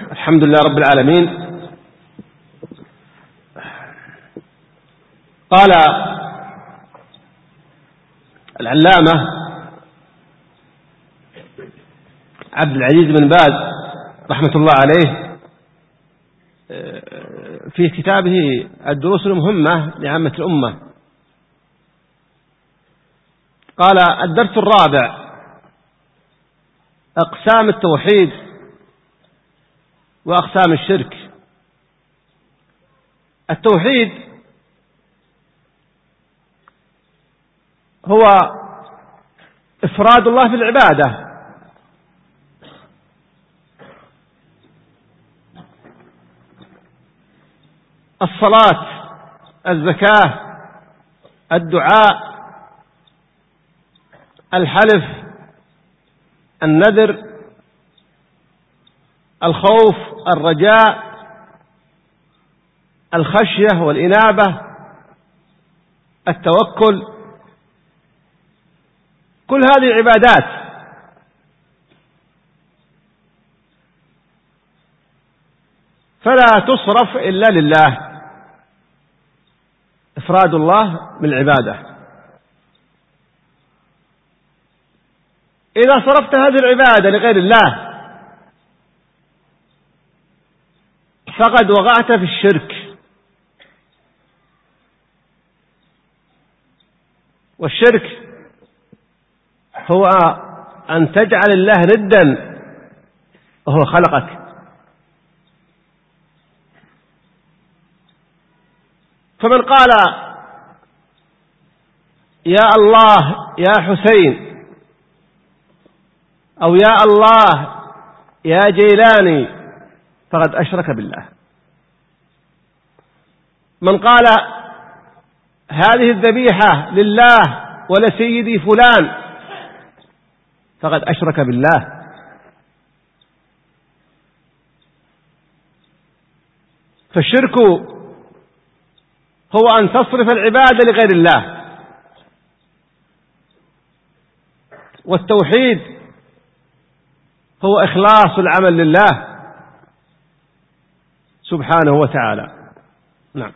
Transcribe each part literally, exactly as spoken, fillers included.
الحمد لله رب العالمين. قال العلامة عبد العزيز بن باز رحمة الله عليه في كتابه الدروس المهمة لعامة الأمة، قال: الدرس الرابع: أقسام التوحيد وأقسام الشرك. التوحيد هو إفراد الله في العبادة، الصلاة، الزكاة، الدعاء، الحلف، النذر، الخوف، الرجاء، الخشية والإنابة، التوكل، كل هذه عبادات. فلا تصرف إلا لله، إفراد الله بالعبادة. إذا صرفت هذه العبادة لغير الله فقد وقعت في الشرك، والشرك هو أن تجعل الله ندا وهو خلقك. فمن قال: يا الله يا حسين، أو يا الله يا جيلاني، فقد أشرك بالله. من قال: هذه الذبيحة لله ولسيدي فلان، فقد أشرك بالله. فالشرك هو أن تصرف العبادة لغير الله، والتوحيد هو إخلاص العمل لله سبحانه وتعالى. نعم.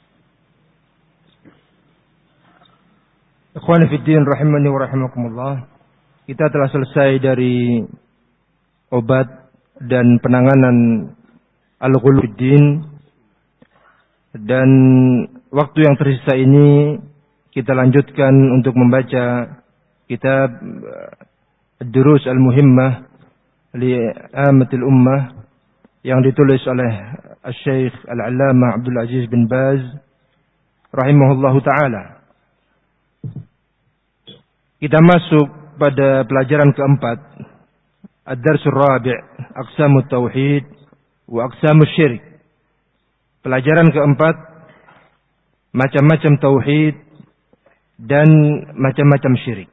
Ikhwan fiddin rahimani wa rahimakumullah. Kita telah selesai dari obat dan penanganan al-ghulu fiddin, dan waktu yang tersisa ini kita lanjutkan untuk membaca kitab Ad-Durus Al-Muhimmah li Amatil Ummah yang ditulis oleh Al-Syeikh Al-Allamah Abdul Aziz bin Baz rahimahullahu ta'ala. Kita masuk pada pelajaran keempat, Ad-Darsul Rabi', Aqsamut Tauhid wa Aqsamus Syirik. Pelajaran keempat, macam-macam tauhid dan macam-macam syirik.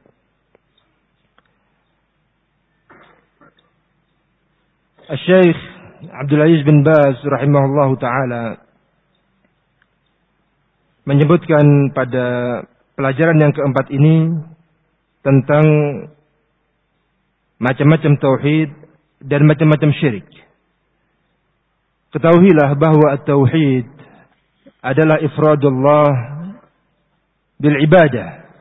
Al-Syeikh Abdul Aziz bin Baz rahimahullahu ta'ala menyebutkan pada pelajaran yang keempat ini tentang macam-macam tauhid dan macam-macam syirik. Ketahuilah bahwa at-tauhid adalah ifradullah bil ibadah.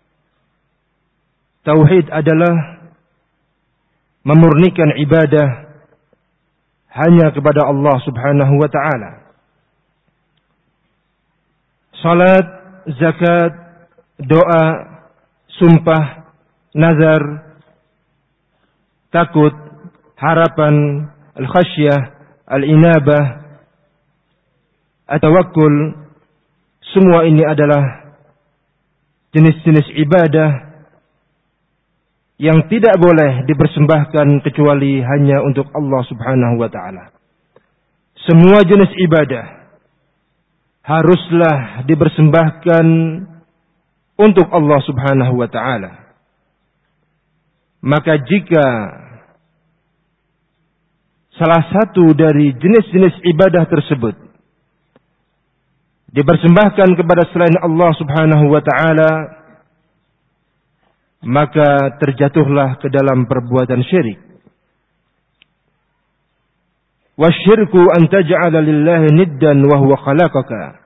Tauhid adalah memurnikan ibadah hanya kepada Allah Subhanahu wa ta'ala. Salat, zakat, doa, sumpah, nazar, takut, harapan, al-khasyah, al-inabah, at-tawakkul, semua ini adalah jenis-jenis ibadah yang tidak boleh dipersembahkan kecuali hanya untuk Allah Subhanahu wa ta'ala. Semua jenis ibadah haruslah dipersembahkan untuk Allah Subhanahu wa ta'ala. Maka jika salah satu dari jenis-jenis ibadah tersebut dipersembahkan kepada selain Allah Subhanahu wa ta'ala, maka terjatuhlah ke dalam perbuatan syirik. Wasyirku an taj'ala lillahi niddan wa huwa khalaqaka.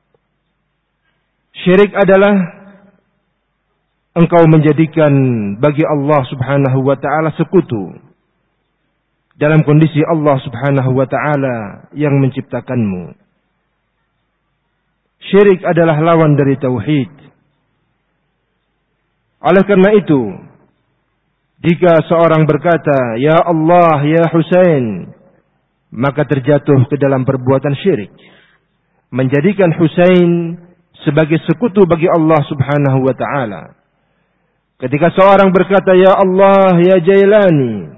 Syirik adalah engkau menjadikan bagi Allah Subhanahu wa taala sekutu dalam kondisi Allah Subhanahu wa taala yang menciptakanmu. Syirik adalah lawan dari tauhid. Oleh karena itu, jika seorang berkata, "Ya Allah, ya Husain," maka terjatuh ke dalam perbuatan syirik, menjadikan Husain sebagai sekutu bagi Allah Subhanahu wa taala. Ketika seorang berkata, "Ya Allah, ya Jailani,"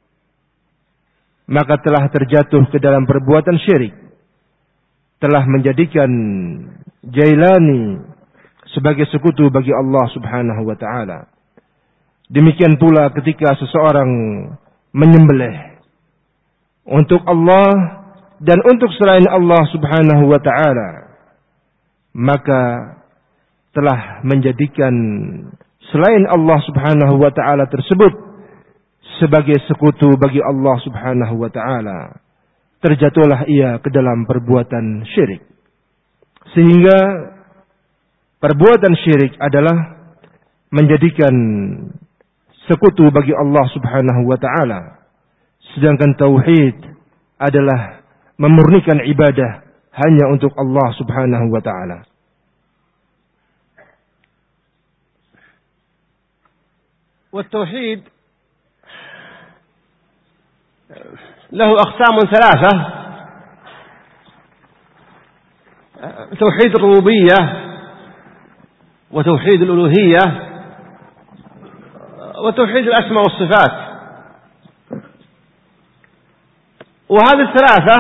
maka telah terjatuh ke dalam perbuatan syirik, telah menjadikan Jailani sebagai sekutu bagi Allah Subhanahu wa taala. Demikian pula ketika seseorang menyembelih untuk Allah dan untuk selain Allah Subhanahu wa taala, maka telah menjadikan selain Allah Subhanahu wa taala tersebut sebagai sekutu bagi Allah Subhanahu wa taala. Terjatuhlah ia ke dalam perbuatan syirik. Sehingga perbuatan syirik adalah menjadikan sekutu bagi Allah Subhanahu wa taala. Sedangkan tauhid adalah memurnikan ibadah hanya untuk Allah Subhanahu wa taala. والتوحيد له أقسام ثلاثة: توحيد الربوبية، وتوحيد الألوهية، وتوحيد الأسماء والصفات. وهذه الثلاثة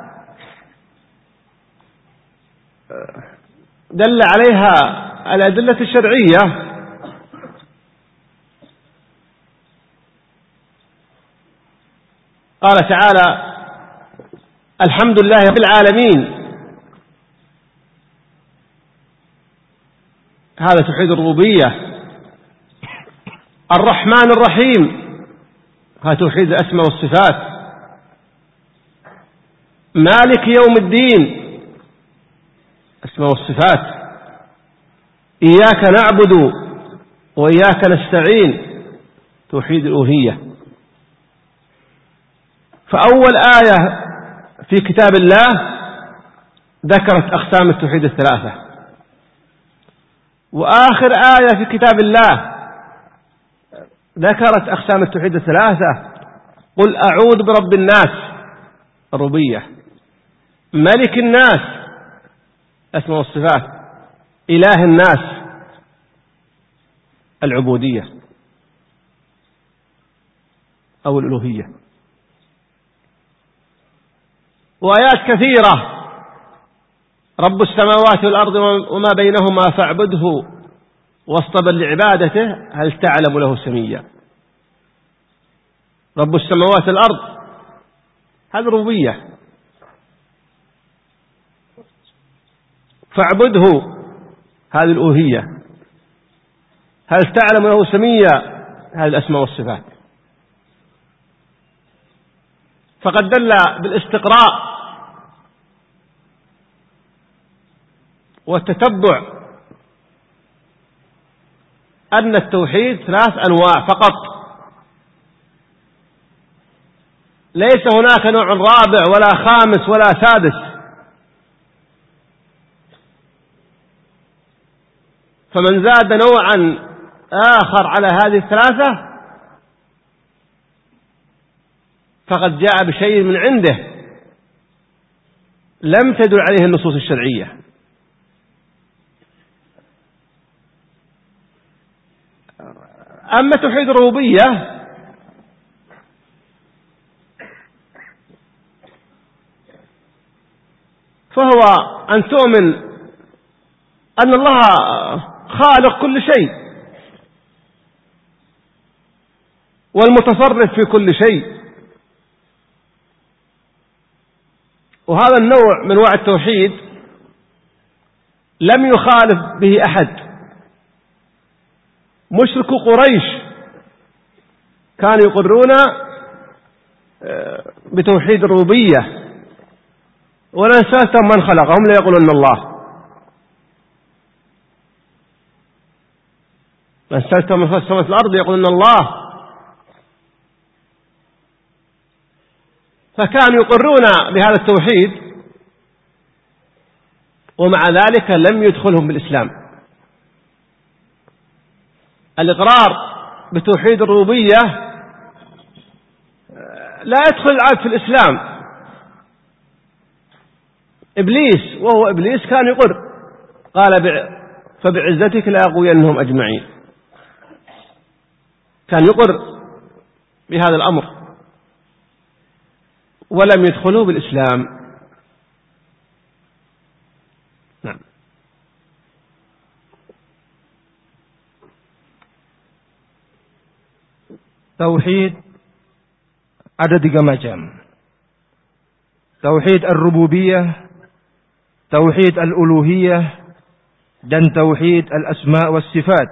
دل عليها الأدلة الشرعية، قال تعالى: الحمد لله رب العالمين. هذا توحيد الربوبية. الرحمن الرحيم، هذا توحيد الأسماء والصفات. مالك يوم الدين، أسماء والصفات. إياك نعبد وإياك نستعين، توحيد الألوهية. فأول آية في كتاب الله ذكرت أقسام التوحيد الثلاثة، وآخر آية في كتاب الله ذكرت أقسام التوحيد الثلاثة: قل أعوذ برب الناس، الربوبية، ملك الناس، أسماء والصفات، إله الناس، العبودية أو الألوهية. وآيات كثيرة: رب السماوات والأرض وما بينهما فاعبده واصطبر لعبادته هل تعلم له سميا. رب السماوات والأرض هذه الربوبية، فاعبده هذه الألوهية، هل تعلم له سميا هذه الأسماء والصفات. فقد دل بالاستقراء والتتبع أن التوحيد ثلاث أنواع فقط، ليس هناك نوع رابع ولا خامس ولا سادس. فمن زاد نوعا آخر على هذه الثلاثة فقد جاء بشيء من عنده لم تدل عليه النصوص الشرعية. أما توحيد الربوبية فهو أن تؤمن أن الله خالق كل شيء والمتصرف في كل شيء. وهذا النوع من أنواع التوحيد لم يخالف به أحد. مشركو قريش كانوا يقرون بتوحيد الربوبية ولئن سألتهم من خلقهم ليقولن الله. لئن سألتهم من خلق السماوات والأرض ليقولن الله. فكانوا يقرون بهذا التوحيد ومع ذلك لم يدخلهم بالإسلام. الإقرار بتوحيد الربوبية لا يدخل العبد في الإسلام. إبليس وهو إبليس كان يقر، قال فبعزتك لأغوينهم أجمعين، كان يقر بهذا الأمر ولم يدخلوا بالإسلام. نعم. Tauhid ada tiga macam. Tauhid ar-rububiyah, tauhid al-uluhiyah, dan tauhid al-asma' was sifat.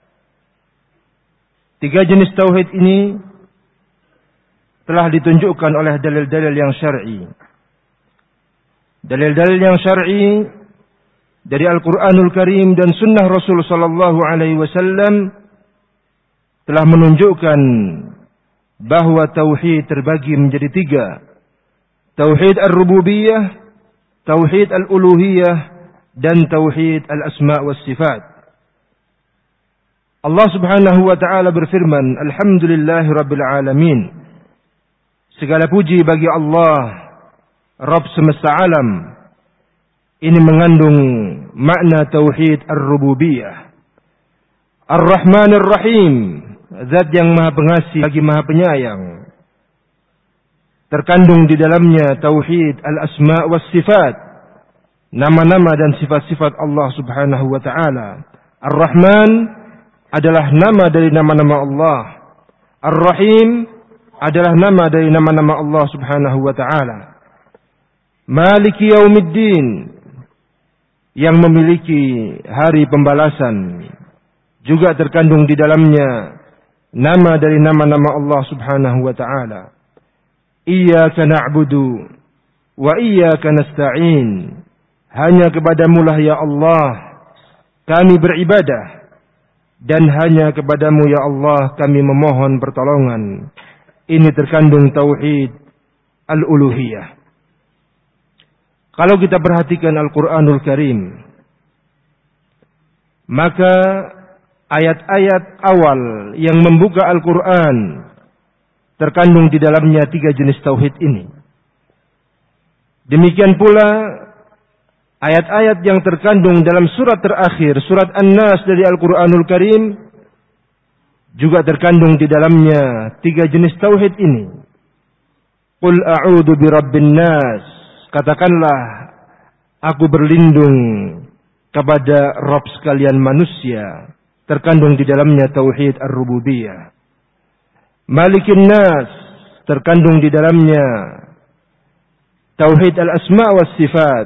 Tiga jenis tauhid ini telah ditunjukkan oleh dalil-dalil yang syar'i. Dalil-dalil yang syar'i dari Al-Qur'anul Karim dan sunnah Rasul sallallahu alaihi wasallam telah menunjukkan bahwa tauhid terbagi menjadi tiga. Tauhid ar-rububiyah, tauhid al-uluhiyah, dan tauhid al-asma' was sifat. Allah Subhanahu wa taala berfirman, "Alhamdulillahi rabbil alamin." Segala puji bagi Allah, Rabb semesta alam. Ini mengandung makna tauhid ar-rububiyah. Ar-Rahmanir Rahim, Zat yang Maha Pengasih lagi Maha Penyayang. Terkandung di dalamnya tauhid al-asma' was sifat, nama-nama dan sifat-sifat Allah Subhanahu wa taala. Ar-Rahman adalah nama dari nama-nama Allah. Ar-Rahim adalah nama dari nama-nama Allah Subhanahu wa taala. Maliki Yaumiddin, yang memiliki hari pembalasan, juga terkandung di dalamnya nama dari nama-nama Allah Subhanahu wa taala. Iyyaka na'budu wa iyyaka nasta'in. Hanya kepadamu lah ya Allah kami beribadah, dan hanya kepadamu ya Allah kami memohon pertolongan. Ini terkandung tauhid al-uluhiyah. Kalau kita perhatikan Al-Qur'anul Karim, maka ayat-ayat awal yang membuka Al-Quran terkandung di dalamnya tiga jenis tauhid ini. Demikian pula ayat-ayat yang terkandung dalam surat terakhir, surat An-Nas dari Al-Quranul Karim, juga terkandung di dalamnya tiga jenis tauhid ini. Qul a'udzu birabbin nas, katakanlah aku berlindung kepada Rabb sekalian manusia. Terkandung di dalamnya tauhid ar-rububiyah. Malikin nas, terkandung di dalamnya tauhid al-asma' was sifat.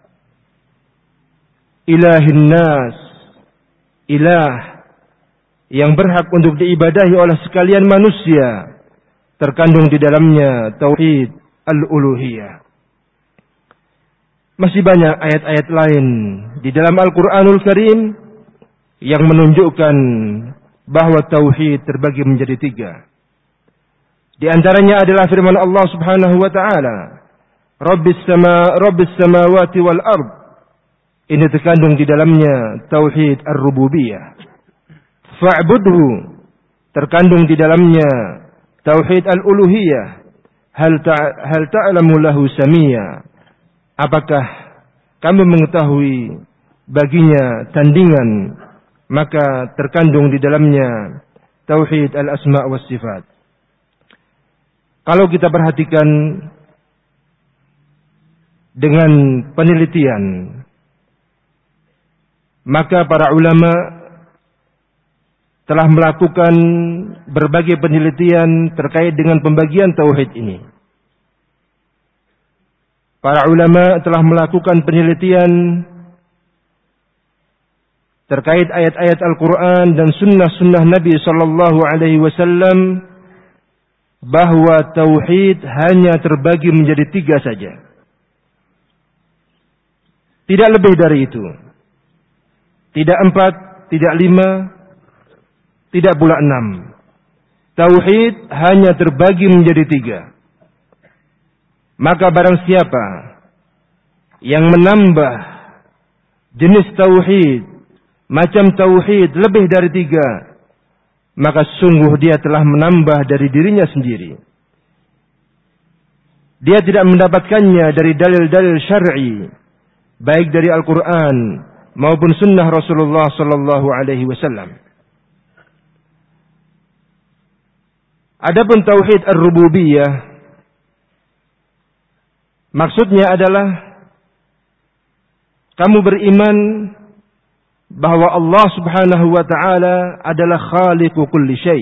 Ilahin nas, ilah yang berhak untuk diibadahi oleh sekalian manusia, terkandung di dalamnya tauhid al-uluhiyah. Masih banyak ayat-ayat lain di dalam Al-Qur'anul Karim yang menunjukkan bahwa tauhid terbagi menjadi tiga. Di antaranya adalah firman Allah Subhanahu wa taala, Rabbis sama Rabbis samawati wal ard. Ini terkandung di dalamnya tauhid ar-rububiyah. Fa'budhu, terkandung di dalamnya tauhid al-uluhiyah. Hal ta hal ta'lamu lahu samia. Apakah kamu mengetahui baginya tandingan? Maka terkandung di dalamnya tauhid al-asma' was sifat. Kalau kita perhatikan dengan penelitian, maka para ulama telah melakukan berbagai penelitian terkait dengan pembagian tauhid ini. Para ulama telah melakukan penelitian terkait ayat-ayat Al-Quran dan sunnah-sunnah Nabi Sallallahu Alaihi Wasallam bahwa tauhid hanya terbagi menjadi tiga saja. Tidak lebih dari itu. Tidak empat, tidak lima, tidak pula enam. Tauhid hanya terbagi menjadi tiga. Maka barang siapa yang menambah jenis tauhid, macam tauhid lebih dari tiga, maka sungguh dia telah menambah dari dirinya sendiri. Dia tidak mendapatkannya dari dalil-dalil syar'i, baik dari Al-Quran maupun sunnah Rasulullah sallallahu alaihi wasallam. Adapun tauhid ar-rububiyah, maksudnya adalah kamu beriman bahwa Allah Subhanahu wa taala adalah khaliqu kulli syai'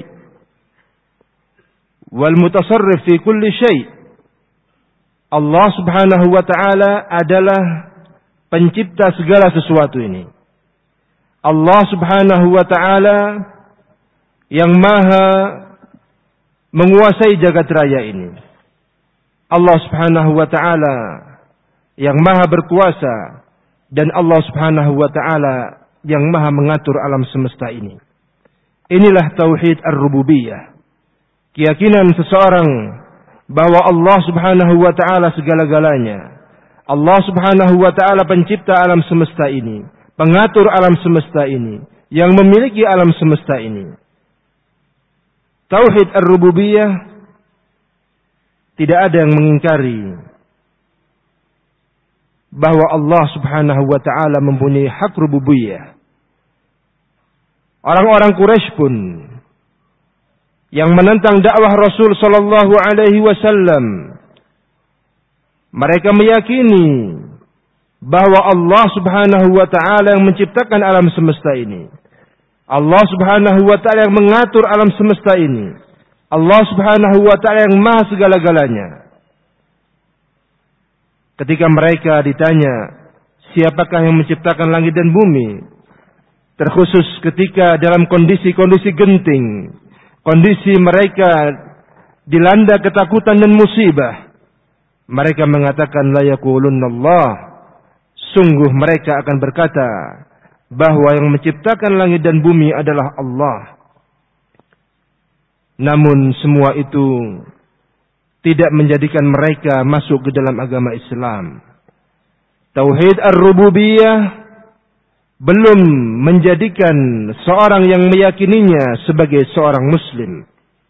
wal mutasarrif fi kulli syai'. Allah Subhanahu wa taala adalah pencipta segala sesuatu ini. Allah Subhanahu wa taala yang maha menguasai jagat raya ini. Allah Subhanahu wa taala yang maha berkuasa, dan Allah Subhanahu wa taala yang maha mengatur alam semesta ini. Inilah tauhid ar-rububiyah. Keyakinan seseorang bahwa Allah Subhanahu wa taala segala-galanya. Allah Subhanahu wa taala pencipta alam semesta ini, pengatur alam semesta ini, yang memiliki alam semesta ini. Tauhid ar-rububiyah tidak ada yang mengingkari bahwa Allah Subhanahu wa taala mempunyai hak rububiyah. Orang-orang Quraisy pun yang menentang dakwah Rasul sallallahu alaihi wasallam, mereka meyakini bahwa Allah Subhanahu wa taala yang menciptakan alam semesta ini. Allah Subhanahu wa taala yang mengatur alam semesta ini. Allah Subhanahu wa taala yang maha segala-galanya. Ketika mereka ditanya, siapakah yang menciptakan langit dan bumi? Terkhusus ketika dalam kondisi-kondisi genting, kondisi mereka dilanda ketakutan dan musibah, mereka mengatakan la yaqulunna Allah. Sungguh mereka akan berkata bahwa yang menciptakan langit dan bumi adalah Allah. Namun semua itu tidak menjadikan mereka masuk ke dalam agama Islam. Tauhid ar-rububiyah belum menjadikan seorang yang meyakininya sebagai seorang muslim.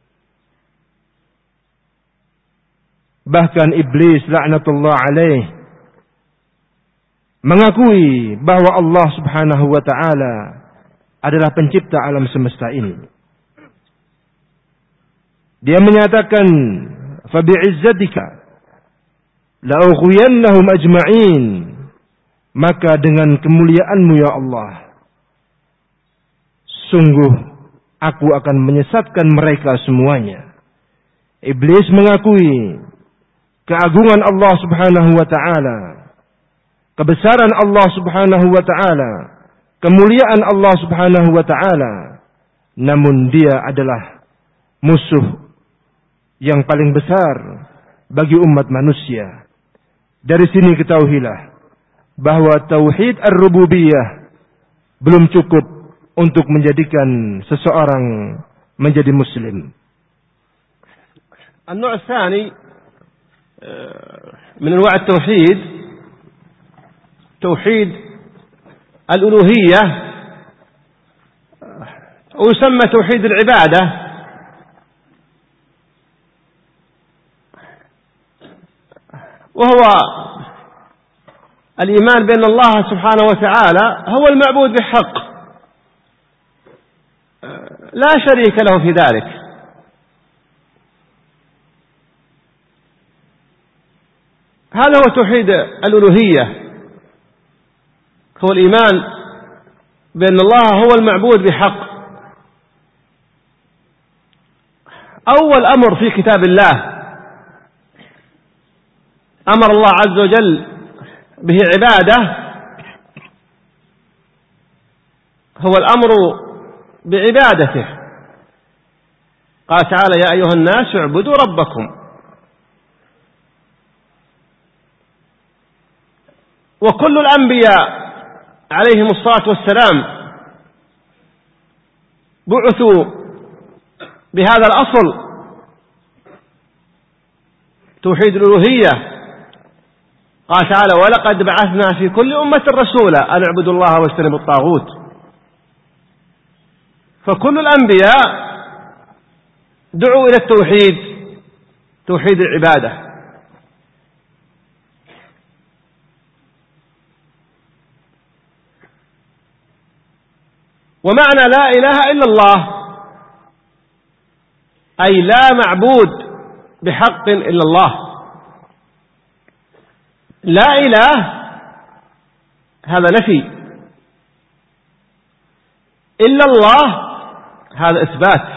Bahkan iblis laknatullah alaih mengakui bahwa Allah Subhanahu wa taala adalah pencipta alam semesta ini. Dia menyatakan, "Fa bi'izzatika la ughwiyannahum ajma'in." Maka dengan kemuliaanmu ya Allah, sungguh aku akan menyesatkan mereka semuanya. Iblis mengakui keagungan Allah Subhanahu wa taala, kebesaran Allah Subhanahu wa taala, kemuliaan Allah Subhanahu wa taala, namun dia adalah musuh yang paling besar bagi umat manusia. Dari sini ketahuilah bahwa tauhid ar-rububiyah belum cukup untuk menjadikan seseorang menjadi muslim. النوع الثاني من أنواع التوحيد توحيد الألوهية، ويسمى توحيد العبادة، وهو الإيمان بأن الله سبحانه وتعالى هو المعبود بحق لا شريك له في ذلك. هذا هو توحيد الألوهية، هو الإيمان بأن الله هو المعبود بحق. أول أمر في كتاب الله أمر الله عز وجل به عبادة هو الأمر بعبادته، قال تعالى يا أيها الناس اعبدوا ربكم. وكل الأنبياء عليهم الصلاة والسلام بعثوا بهذا الأصل توحيد الألوهية. قال تعالى ولقد بعثنا في كل أمة رسولا أن اعبدوا الله واجتنبوا الطاغوت. فكل الأنبياء دعوا إلى التوحيد، توحيد العبادة. ومعنى لا إله إلا الله أي لا معبود بحق إلا الله. لا إله هذا نفي، إلا الله هذا إثبات،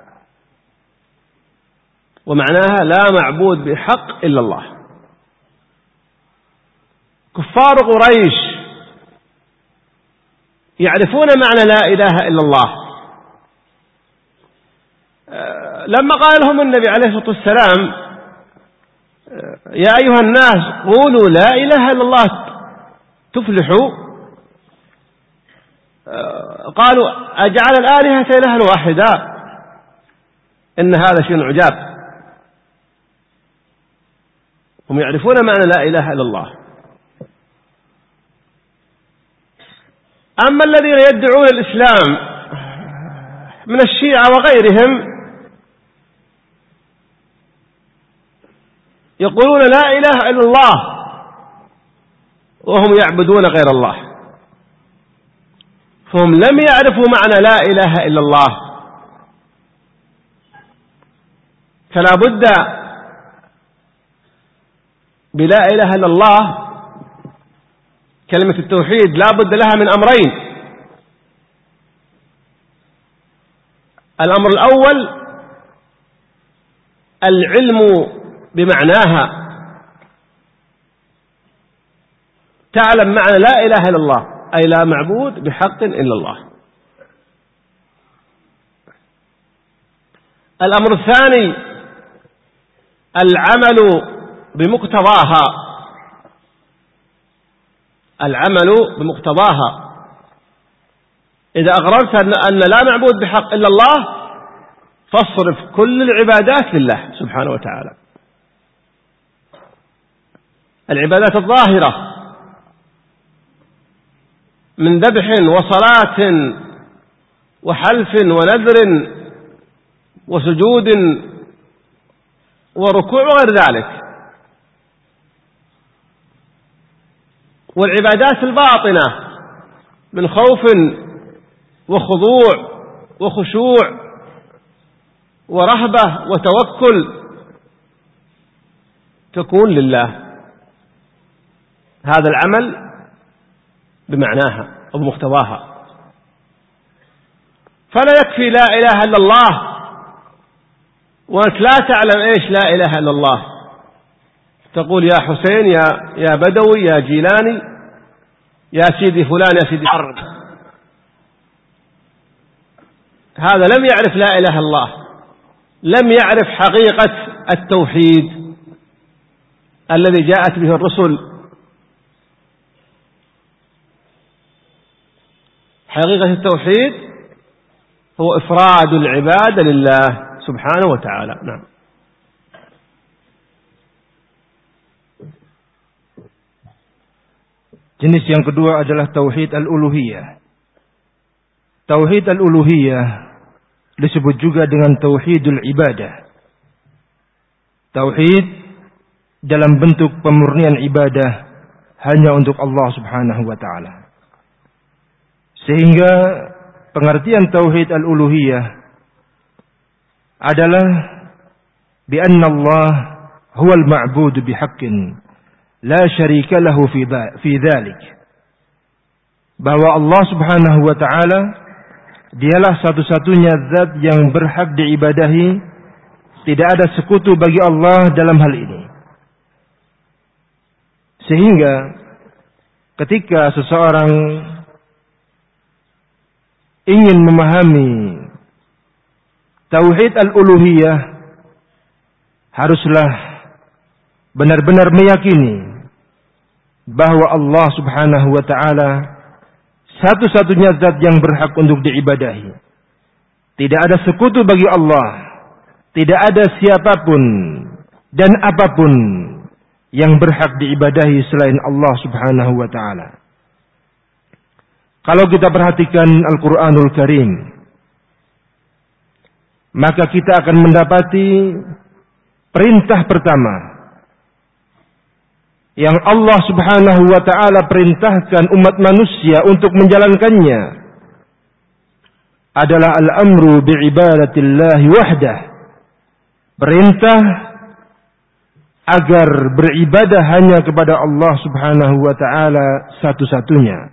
ومعناها لا معبود بحق إلا الله. كفار قريش يعرفون معنى لا إله إلا الله. لما قال لهم النبي عليه الصلاة والسلام يا أيها الناس قولوا لا إله إلا الله تفلحوا، قالوا أجعل الآلهة إلها واحدا إن هذا شيء عجاب. هم يعرفون معنى لا إله إلا الله. أما الذين يدعون الإسلام من الشيعة وغيرهم يقولون لا إله إلا الله وهم يعبدون غير الله، فهم لم يعرفوا معنى لا إله إلا الله. فلا بد بلا إله إلا الله كلمة التوحيد لا بد لها من أمرين. الأمر الأول العلم بمعناها، تعلم معنى لا إله إلا الله أي لا معبود بحق إلا الله. الأمر الثاني العمل بمقتضاها، العمل بمقتضاها. إذا أقررت أن لا معبود بحق إلا الله فاصرف كل العبادات لله سبحانه وتعالى، العبادات الظاهرة من ذبح وصلاة وحلف ونذر وسجود وركوع وغير ذلك، والعبادات الباطنة من خوف وخضوع وخشوع ورهبة وتوكل تكون لله. هذا العمل بمعناها وبمقتضاها. فلا يكفي لا إله إلا الله وأنت لا تعلم إيش لا إله إلا الله، تقول يا حسين يا يا بدوي يا جيلاني يا سيدي فلان يا سيدي حرب، هذا لم يعرف لا إله إلا الله، لم يعرف حقيقة التوحيد الذي جاءت به الرسل. حقيقة التوحيد هو إفراد العبادة لله سبحانه وتعالى. نعم. Jenis yang kedua adalah tauhid al-uluhiyah. Tauhid al-uluhiyah disebut juga dengan tauhidul ibadah. Tauhid dalam bentuk pemurnian ibadah hanya untuk Allah Subhanahu wa taala. Sehingga pengertian tauhid al-uluhiyah adalah bi anna Allah huwal ma'bud bihaqqin la syarika lahu fi fi dzalik. Bahwa Allah Subhanahu wa taala dialah satu-satunya zat yang berhak diibadahi, tidak ada sekutu bagi Allah dalam hal ini. Sehingga ketika seseorang ingin memahami tauhid al-uluhiyah haruslah benar-benar meyakini bahwa Allah Subhanahu wa taala satu-satunya zat yang berhak untuk diibadahi. Tidak ada sekutu bagi Allah. Tidak ada siapapun dan apapun yang berhak diibadahi selain Allah Subhanahu wa taala. Kalau kita perhatikan Al-Qur'anul Karim, maka kita akan mendapati perintah pertama yang Allah Subhanahu wa taala perintahkan umat manusia untuk menjalankannya adalah al-amru bi'ibadatillahi wahdah. Perintah agar beribadah hanya kepada Allah Subhanahu wa taala satu-satunya.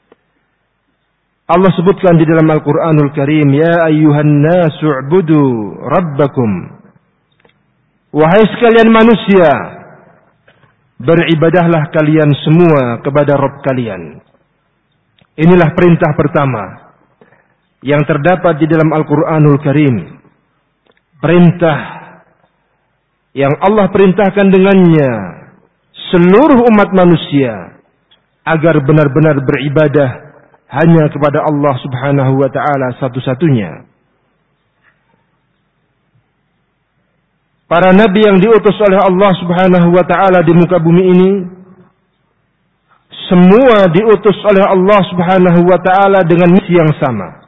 Allah sebutkan di dalam Al-Qur'anul Karim, ya ayyuhan nasu u'budu rabbakum. Wahai sekalian manusia, beribadahlah kalian semua kepada Rabb kalian. Inilah perintah pertama yang terdapat di dalam Al-Qur'anul Karim. Perintah yang Allah perintahkan dengannya seluruh umat manusia agar benar-benar beribadah hanya kepada Allah Subhanahu wa taala satu-satunya. Para nabi yang diutus oleh Allah Subhanahu wa taala di muka bumi ini semua diutus oleh Allah Subhanahu wa taala dengan misi yang sama,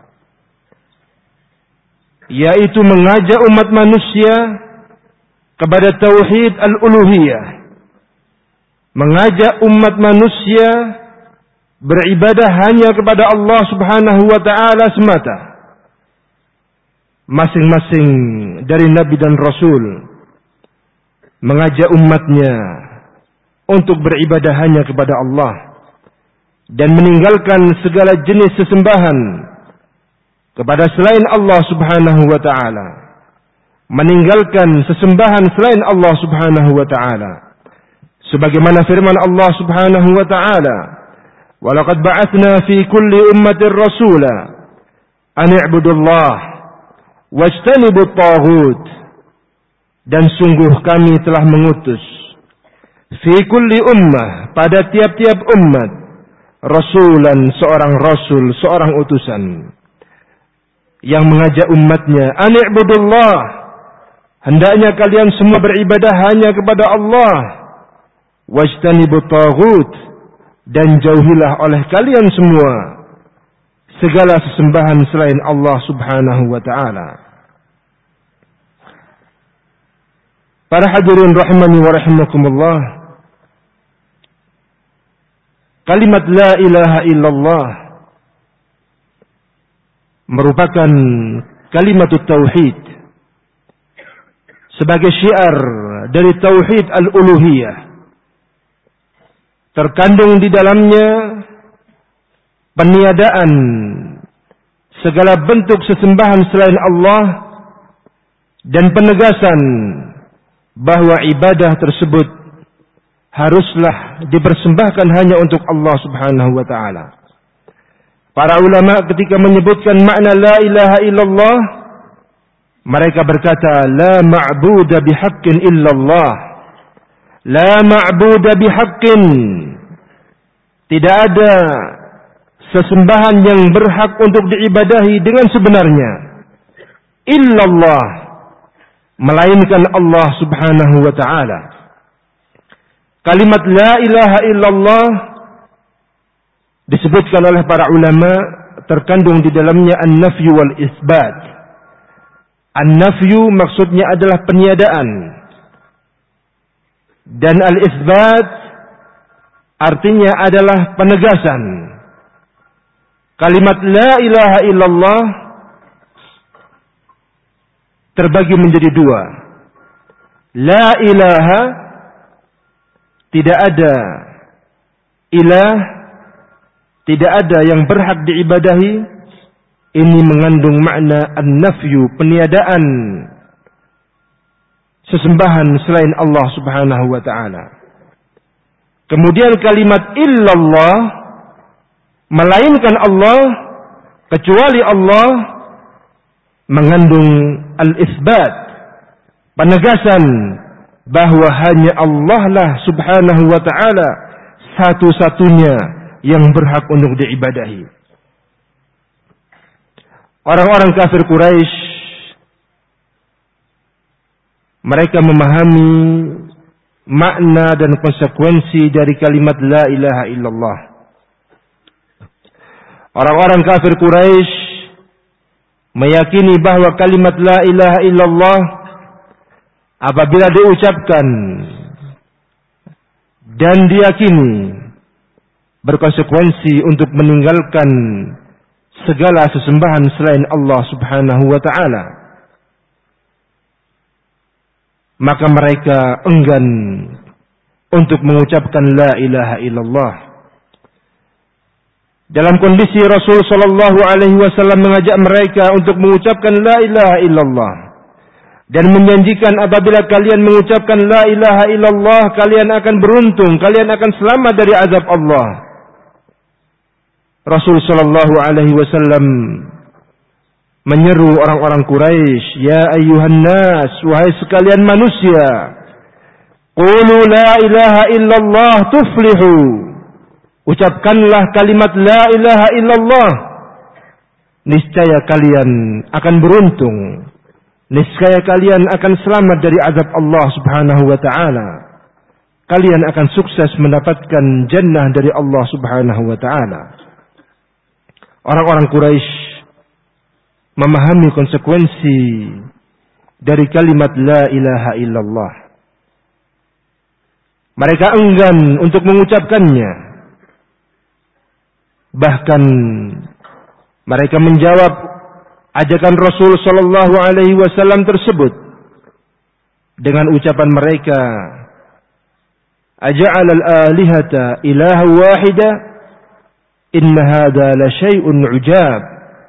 yaitu mengajak umat manusia kepada tauhid al-uluhiyah, mengajak umat manusia beribadah hanya kepada Allah Subhanahu wa taala semata. Masing-masing dari nabi dan rasul mengajak umatnya untuk beribadah hanya kepada Allah dan meninggalkan segala jenis sesembahan kepada selain Allah Subhanahu wa taala, meninggalkan sesembahan selain Allah Subhanahu wa taala. Sebagaimana firman Allah Subhanahu wa taala, "Wa laqad ba'atsna fi kulli ummatin rasula an i'budullah wajtanibut taghut." Dan sungguh kami telah mengutus fi kulli ummah, pada tiap-tiap umat, rasulan, seorang rasul, seorang utusan yang mengajak umatnya, an i'budullah, hendaknya kalian semua beribadah hanya kepada Allah, wajtanibut taghut, dan jauhilah oleh kalian semua segala sesembahan selain Allah Subhanahu wa taala. Para hadirin rahimani wa rahimakumullah, kalimat la ilaha illallah merupakan kalimat tauhid sebagai syiar dari tauhid al-uluhiyah. Terkandung di dalamnya peniadaan segala bentuk sesembahan selain Allah dan penegasan bahwa ibadah tersebut haruslah dipersembahkan hanya untuk Allah Subhanahu wa taala. Para ulama ketika menyebutkan makna la ilaha illallah, mereka berkata la ma'buda bihaqqin illallah. La ma'buda bihaqqin, tidak ada sesembahan yang berhak untuk diibadahi dengan sebenarnya illallah, melainkan Allah Subhanahu wa taala. Kalimat la ilaha illallah disebutkan oleh para ulama terkandung di dalamnya an-nafyu wal isbat. An-nafyu maksudnya adalah peniadaan, dan al-isbat artinya adalah penegasan. Kalimat la ilaha illallah terbagi menjadi dua. La ilaha, tidak ada ilah, tidak ada yang berhak diibadahi. Ini mengandung makna an-nafyu, peniadaan sesembahan selain Allah Subhanahu wa taala. Kemudian kalimat illallah, melainkan Allah, kecuali Allah, mengandung al-itsbat, penegasan bahwa hanya Allah lah subhanahu wa ta'ala satu-satunya yang berhak untuk diibadahi. Orang-orang kafir Quraisy, mereka memahami makna dan konsekuensi dari kalimat la ilaha illallah. Orang-orang kafir Quraisy meyakini bahwa kalimat la ilaha illallah apabila diucapkan dan diyakini berkonsekuensi untuk meninggalkan segala sesembahan selain Allah subhanahu wa ta'ala, maka mereka enggan untuk mengucapkan la ilaha illallah. Dalam kondisi Rasul sallallahu alaihi wasallam mengajak mereka untuk mengucapkan la ilaha illallah dan menjanjikan apabila kalian mengucapkan la ilaha illallah, kalian akan beruntung, kalian akan selamat dari azab Allah. Rasul sallallahu alaihi wasallam menyeru orang-orang Quraisy, "Ya ayyuhan nas, wahai sekalian manusia, qulu la ilaha illallah tuflihu." Ucapkanlah kalimat la ilaha illallah, niscaya kalian akan beruntung, niscaya kalian akan selamat dari azab Allah subhanahu wa ta'ala. Kalian akan sukses mendapatkan jannah dari Allah subhanahu wa ta'ala. Orang-orang Quraisy memahami konsekuensi dari kalimat la ilaha illallah. Mereka enggan untuk mengucapkannya. Bahkan mereka menjawab ajakan Rasul sallallahu alaihi wasallam tersebut dengan ucapan mereka, "Aja'al al-alihata ilaha wahida, inna hadha la syai'un ujab."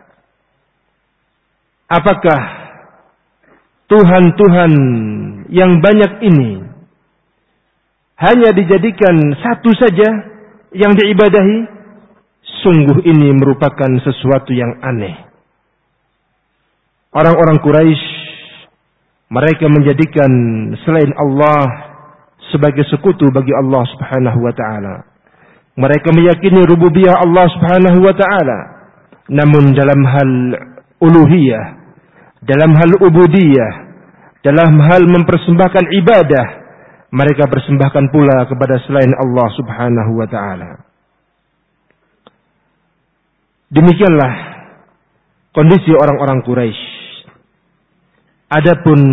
Apakah Tuhan-Tuhan yang banyak ini hanya dijadikan satu saja yang diibadahi? Sungguh ini merupakan sesuatu yang aneh. Orang-orang Quraisy, mereka menjadikan selain Allah sebagai sekutu bagi Allah subhanahu wa ta'ala. Mereka meyakini rububiyah Allah subhanahu wa ta'ala. Namun dalam hal uluhiyah, dalam hal ubudiyah, dalam hal mempersembahkan ibadah, mereka persembahkan pula kepada selain Allah subhanahu wa ta'ala. Demikianlah kondisi orang-orang Quraisy. Adapun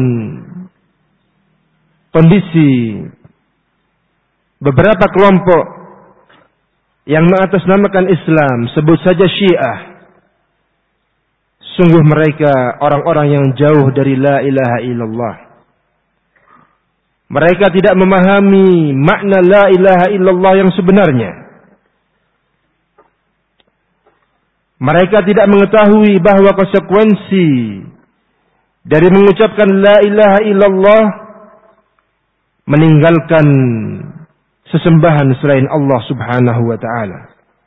kondisi beberapa kelompok yang mengatasnamakan Islam, sebut saja Syiah, sungguh mereka orang-orang yang jauh dari la ilaha illallah. Mereka tidak memahami makna la ilaha illallah yang sebenarnya. Mereka tidak mengetahui bahwa konsekuensi dari mengucapkan la ilaha illallah meninggalkan sesembahan selain Allah subhanahu wa ta'ala.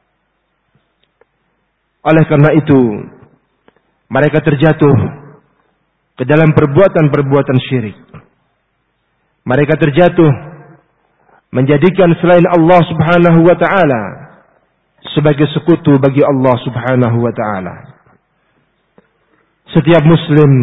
Oleh karena itu, mereka terjatuh ke dalam perbuatan-perbuatan syirik. Mereka terjatuh menjadikan selain Allah subhanahu wa ta'ala sebagai sekutu bagi Allah subhanahu wa ta'ala. Setiap muslim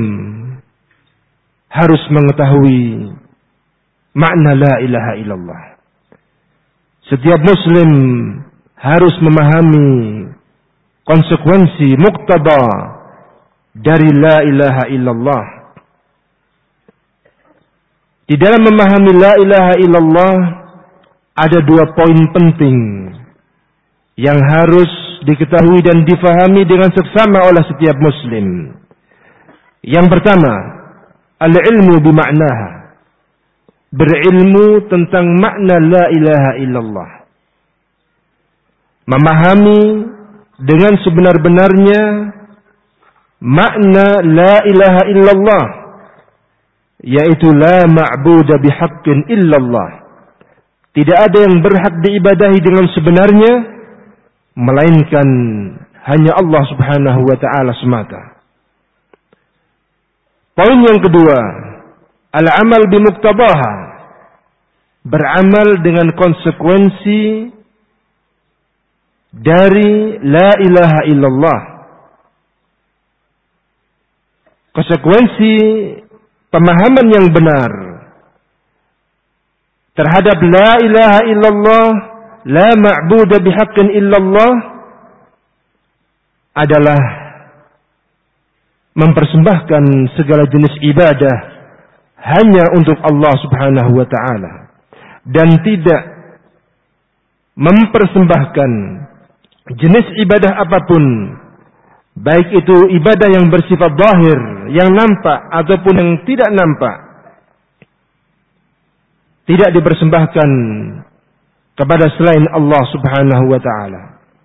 harus mengetahui makna la ilaha illallah. Setiap muslim harus memahami konsekuensi muqtada dari la ilaha illallah. Di dalam memahami la ilaha illallah ada dua poin penting yang harus diketahui dan difahami dengan seksama oleh setiap muslim. Yang pertama, al-ilmu bima'naha. Berilmu tentang makna la ilaha illallah. Memahami dengan sebenar-benarnya makna la ilaha illallah, yaitu la ma'buda bihaqqin illallah. Tidak ada yang berhak diibadahi dengan sebenarnya melainkan hanya Allah subhanahu wa ta'ala semata. Poin yang kedua, al-amal bimuqtadaha, beramal dengan konsekuensi dari la ilaha illallah. Konsekuensi pemahaman yang benar terhadap la ilaha illallah, la ma'budu bihaqqin illallah, adalah mempersembahkan segala jenis ibadah hanya untuk Allah Subhanahu wa taala dan tidak mempersembahkan jenis ibadah apapun, baik itu ibadah yang bersifat zahir, yang nampak ataupun yang tidak nampak, tidak dipersembahkan kepada selain Allah Subhanahu wa taala.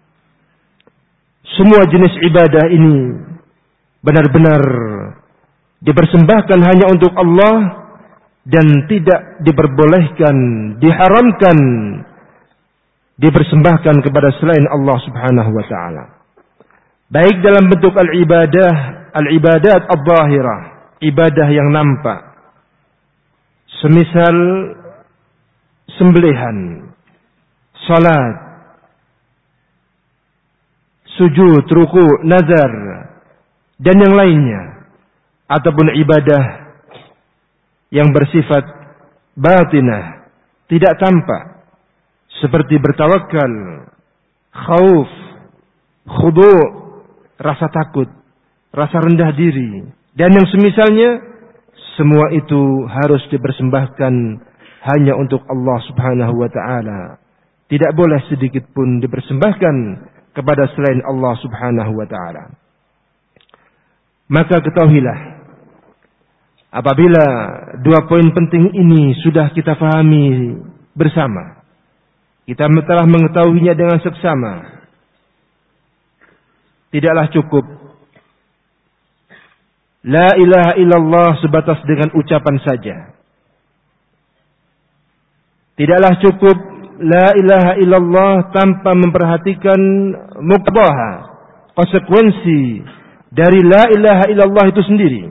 Semua jenis ibadah ini benar-benar dipersembahkan hanya untuk Allah dan tidak diperbolehkan, diharamkan dipersembahkan kepada selain Allah Subhanahu wa taala. Baik dalam bentuk al-ibadah, al-ibadat adh-dhahirah, ibadah yang nampak. Semisal sembelihan, salat, sujud, ruku, nazar, dan yang lainnya, ataupun ibadah yang bersifat batinah, tidak tampak, seperti bertawakal, khauf, khudu', rasa takut, rasa rendah diri, dan yang semisalnya, semua itu harus dipersembahkan hanya untuk Allah Subhanahu wa taala. Tidak boleh sedikit pun dipersembahkan kepada selain Allah Subhanahu wa taala. Maka ketahuilah, apabila dua poin penting ini sudah kita fahami bersama, kita telah mengetahuinya dengan seksama, tidaklah cukup la ilaha illallah sebatas dengan ucapan saja. Tidaklah cukup la ilaha illallah tanpa memperhatikan muqtadaha, konsekuensi dari la ilaha illallah itu sendiri.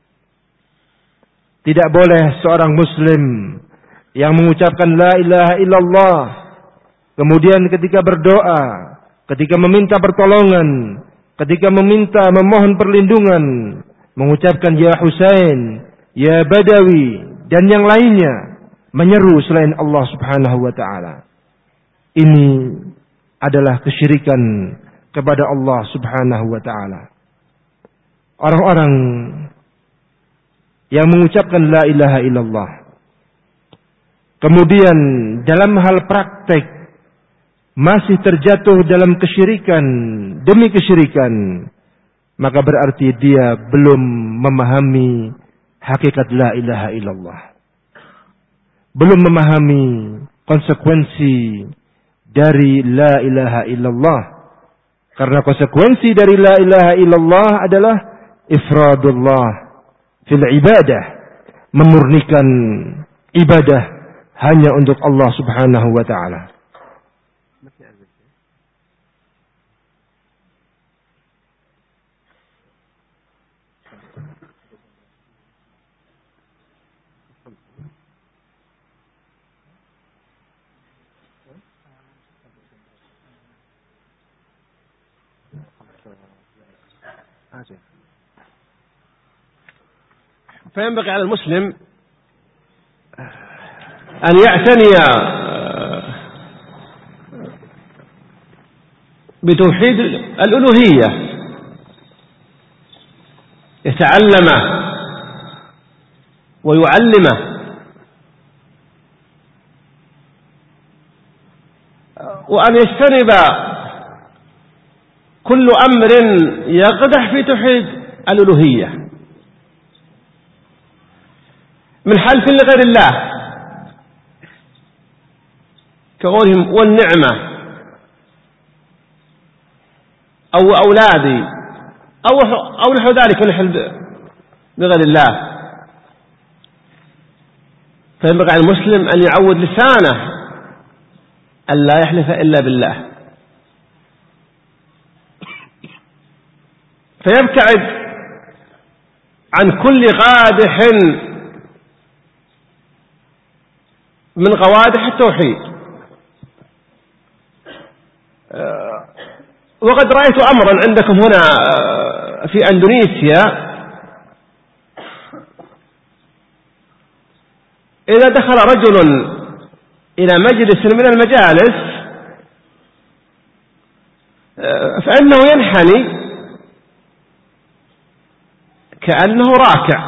Tidak boleh seorang muslim yang mengucapkan la ilaha illallah, kemudian ketika berdoa, ketika meminta pertolongan, ketika meminta memohon perlindungan, mengucapkan ya Husain, ya Badawi, dan yang lainnya, menyeru selain Allah Subhanahu wa taala. Ini adalah kesyirikan kepada Allah Subhanahu wa taala. Orang-orang yang mengucapkan la ilaha illallah, kemudian dalam hal praktek masih terjatuh dalam kesyirikan demi kesyirikan, maka berarti dia belum memahami hakikat la ilaha illallah. Belum memahami konsekuensi dari la ilaha illallah. Karena konsekuensi dari la ilaha illallah adalah ifradullah fil ibadah, memurnikan ibadah hanya untuk Allah Subhanahu wa taala. فينبغي على المسلم أن يعتني بتوحيد الألوهية، يتعلمه ويعلمه، وأن يجتنب كل أمر يقدح في توحيد الألوهية من حلف لغير الله كقولهم والنعمة أو أولادي أو أو نحو ذلك من حلف بغير الله. فينبغي على المسلم أن يعود لسانه أن لا يحلف إلا بالله، فيبتعد عن كل قادح من قوادح التوحيد. وقد رأيت أمرا عندكم هنا في أندونيسيا، إذا دخل رجل إلى مجلس من المجالس فإنه ينحني كأنه راكع.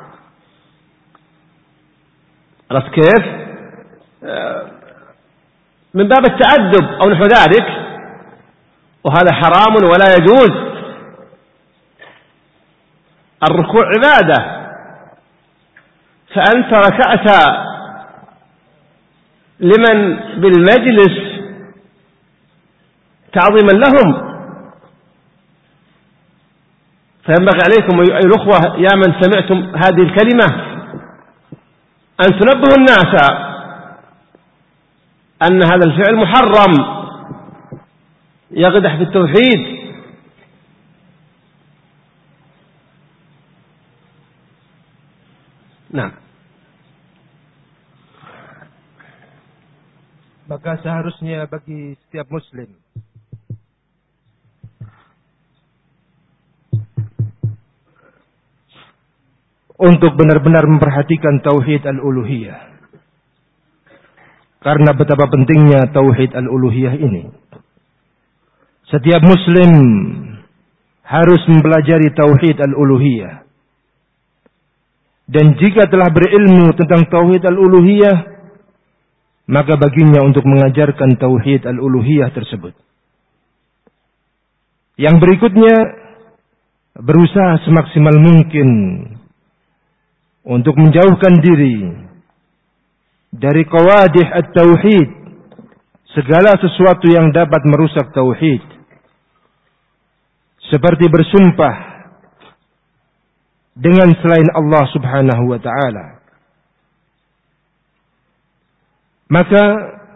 عرفت كيف؟ من باب التأدب أو نحو ذلك، وهذا حرام ولا يجوز. الركوع عبادة، فأنت ركعت لمن بالمجلس تعظيما لهم، فينبغي عليكم أيها الأخوة يا من سمعتم هذه الكلمة أن تنبهوا الناس أن هذا الفعل محرم يقدح في التوحيد. نعم. Maka seharusnya bagi setiap muslim untuk benar-benar memperhatikan tauhid al-uluhiyah. Karena betapa pentingnya tauhid al-uluhiyah ini. Setiap muslim harus mempelajari tauhid al-uluhiyah. Dan jika telah berilmu tentang tauhid al-uluhiyah, maka baginya untuk mengajarkan tauhid al-uluhiyah tersebut. Yang berikutnya, berusaha semaksimal mungkin untuk menjauhkan diri dari qawadih at-tauhid, segala sesuatu yang dapat merusak tauhid, seperti bersumpah dengan selain Allah Subhanahu wa ta'ala. Maka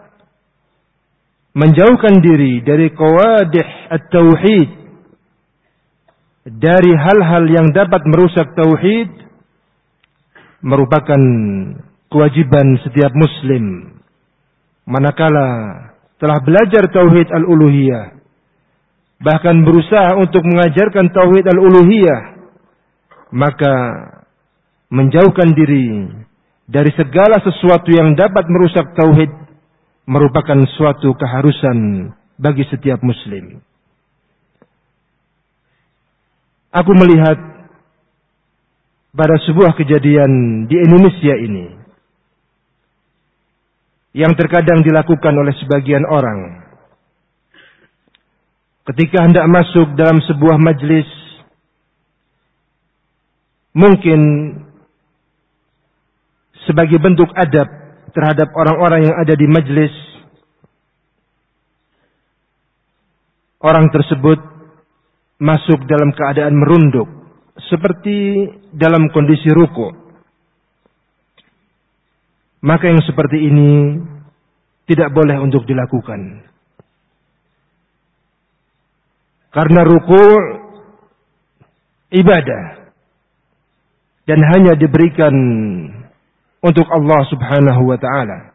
menjauhkan diri dari qawadih at-tauhid, dari hal-hal yang dapat merusak tauhid, merupakan kewajiban setiap muslim manakala telah belajar tauhid al-uluhiyah, bahkan berusaha untuk mengajarkan tauhid al-uluhiyah, maka menjauhkan diri dari segala sesuatu yang dapat merusak tauhid merupakan suatu keharusan bagi setiap muslim. Aku melihat pada sebuah kejadian di Indonesia ini yang terkadang dilakukan oleh sebagian orang. Ketika hendak masuk dalam sebuah majlis, mungkin sebagai bentuk adab terhadap orang-orang yang ada di majlis, orang tersebut masuk dalam keadaan merunduk, seperti dalam kondisi ruku'. Maka yang seperti ini tidak boleh untuk dilakukan. Karena ruku' ibadah dan hanya diberikan untuk Allah Subhanahu wa ta'ala.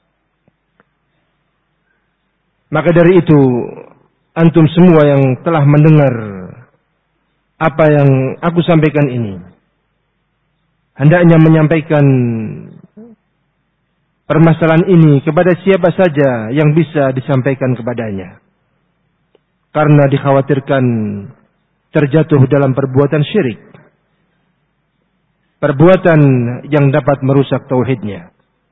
Maka dari itu, antum semua yang telah mendengar apa yang aku sampaikan ini, hendaknya menyampaikan permasalahan ini kepada siapa saja yang bisa disampaikan kepadanya. Karena dikhawatirkan terjatuh dalam perbuatan syirik, perbuatan yang dapat merusak tauhidnya.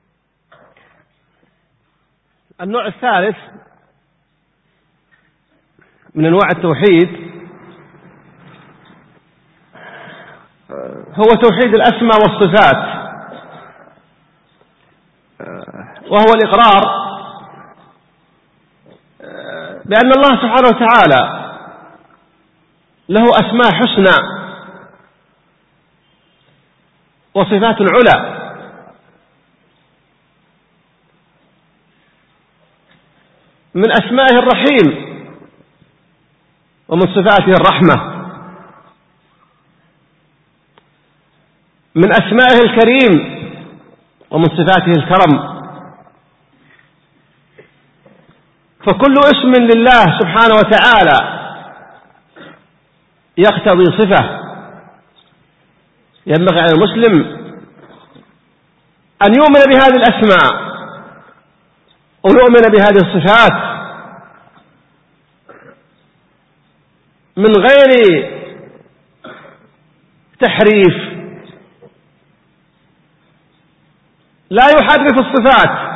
النوع الثالث من أنواع التوحيد هو توحيد الأسماء والصفات، وهو الإقرار بأن الله سبحانه وتعالى له أسماء حسنى وصفات العلى، من أسمائه الرحيم ومن صفاته الرحمة. من أسمائه الكريم ومن صفاته الكرم. فكل اسم لله سبحانه وتعالى يقتضي صفة. ينبغي على المسلم أن يؤمن بهذه الأسماء ويؤمن بهذه الصفات من غير تحريف. لا يحرف الصفات.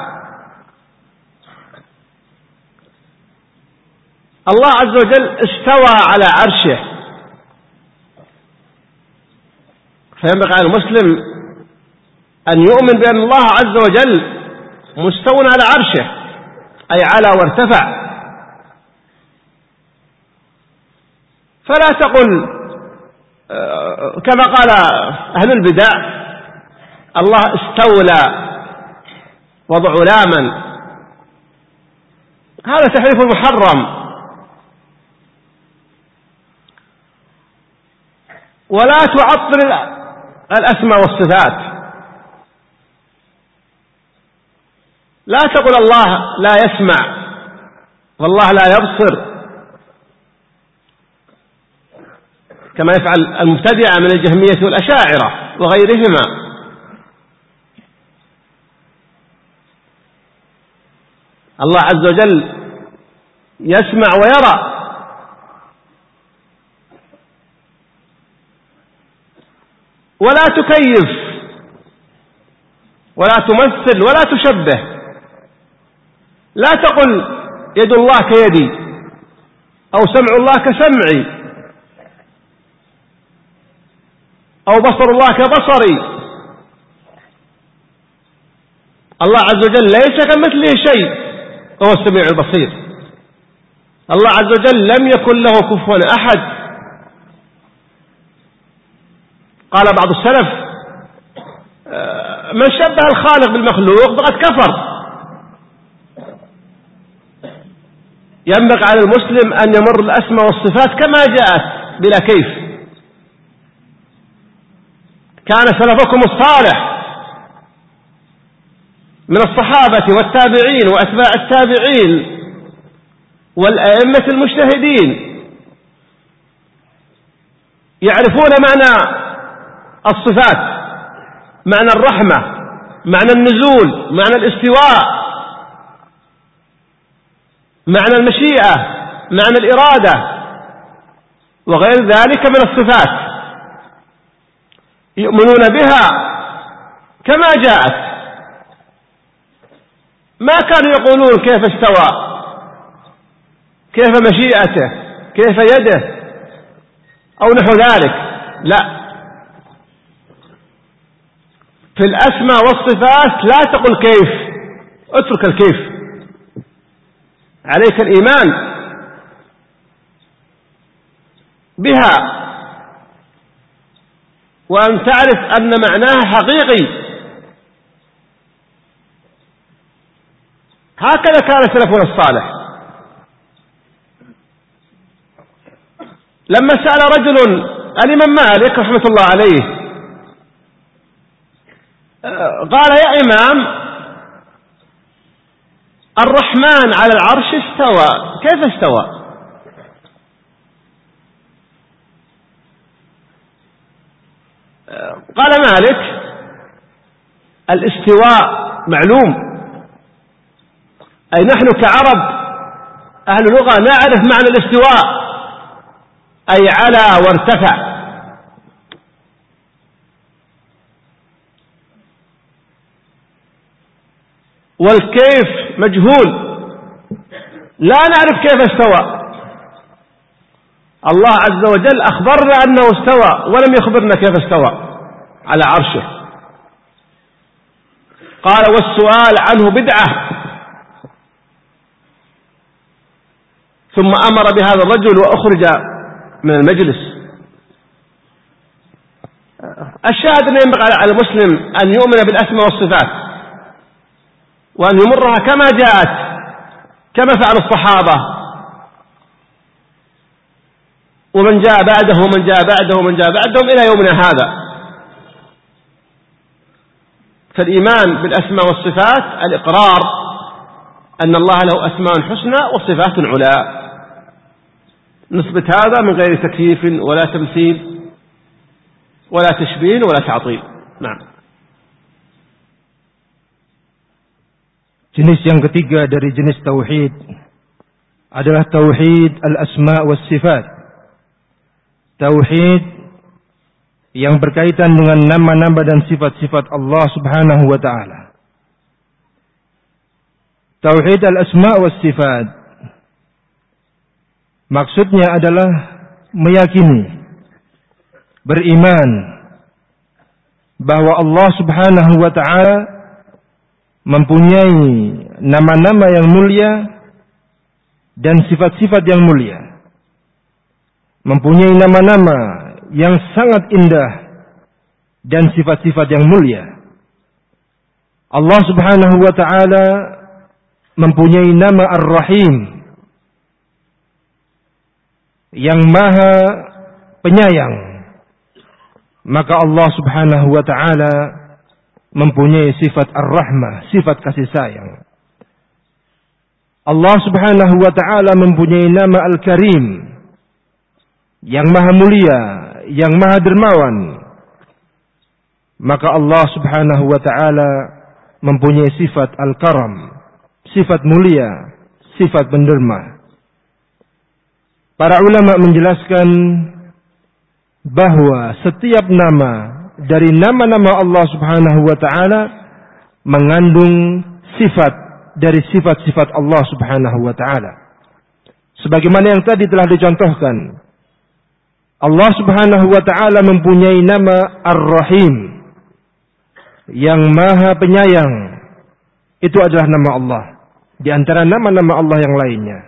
الله عز وجل استوى على عرشه، فينبغي على المسلم أن يؤمن بأن الله عز وجل مستوى على عرشه، أي على وارتفع. فلا تقل كما قال أهل البدع الله استولى وضع لاما، هذا تحريف محرم. ولا تعطل الأسماء والصفات. لا تقل الله لا يسمع والله لا يبصر كما يفعل المبتدعة من الجهمية والأشاعرة وغيرهما. الله عز وجل يسمع ويرى. ولا تكيف ولا تمثل ولا تشبه. لا تقل يد الله كيدي أو سمع الله كسمعي أو بصر الله كبصري. الله عز وجل ليس كمثله شيء وهو السميع البصير. الله عز وجل لم يكن له كفوا أحد. قال بعض السلف من شبه الخالق بالمخلوق فقد كفر. ينبغي على المسلم أن يمر الأسماء والصفات كما جاءت بلا كيف. كان سلفكم الصالح من الصحابة والتابعين وأتباع التابعين والأئمة المجتهدين يعرفون معنى الصفات، معنى الرحمة، معنى النزول، معنى الاستواء، معنى المشيئة، معنى الإرادة وغير ذلك من الصفات. يؤمنون بها كما جاءت. ما كانوا يقولون كيف استوى، كيف مشيئته، كيف يده أو نحو ذلك. لا، في الأسماء والصفات لا تقل كيف، اترك الكيف. عليك الإيمان بها وأن تعرف أن معناها حقيقي. هكذا كان سلفنا الصالح. لما سأل رجل الإمام مالك رحمة الله عليه قال يا إمام الرحمن على العرش استوى، كيف استوى؟ قال مالك الاستواء معلوم، أي نحن كعرب أهل اللغة نعرف معنى الاستواء، أي على وارتفع. والكيف مجهول، لا نعرف كيف استوى. الله عز وجل أخبرنا أنه استوى ولم يخبرنا كيف استوى على عرشه. قال والسؤال عنه بدعة. ثم أمر بهذا الرجل وأخرج من المجلس. الشاهد أن ينبغي على المسلم أن يؤمن بالأسماء والصفات وأن يمرها كما جاءت، كما فعل الصحابة ومن جاء بعده ومن جاء بعده ومن جاء بعدهم إلى يومنا هذا. فالإيمان بالأسماء والصفات الإقرار أن الله له أسماء حسنى وصفات علا، نثبت هذا من غير تكييف ولا تمثيل ولا تشبيه ولا تعطيل. نعم. Jenis yang ketiga dari jenis tauhid adalah tauhid al-asma' was sifat. Tauhid yang berkaitan dengan nama-nama dan sifat-sifat Allah Subhanahu wa taala. Tauhid al-asma' was sifat maksudnya adalah meyakini, beriman bahwa Allah Subhanahu wa taala mempunyai nama-nama yang mulia dan sifat-sifat yang mulia. Mempunyai nama-nama yang sangat indah dan sifat-sifat yang mulia. Allah Subhanahu wa taala mempunyai nama Ar-Rahim, yang Maha Penyayang. Maka Allah Subhanahu wa taala mempunyai sifat Ar-Rahmah, sifat kasih sayang. Allah Subhanahu wa taala mempunyai nama Al-Karim, yang Maha Mulia, yang Maha Dermawan. Maka Allah Subhanahu wa taala mempunyai sifat Al-Karam, sifat mulia, sifat penderma. Para ulama menjelaskan bahwa setiap nama dari nama-nama Allah Subhanahu wa taala mengandung sifat dari sifat-sifat Allah Subhanahu wa taala. Sebagaimana yang tadi telah dicontohkan, Allah Subhanahu wa taala mempunyai nama Ar-Rahim, yang Maha Penyayang. Itu adalah nama Allah di antara nama-nama Allah yang lainnya.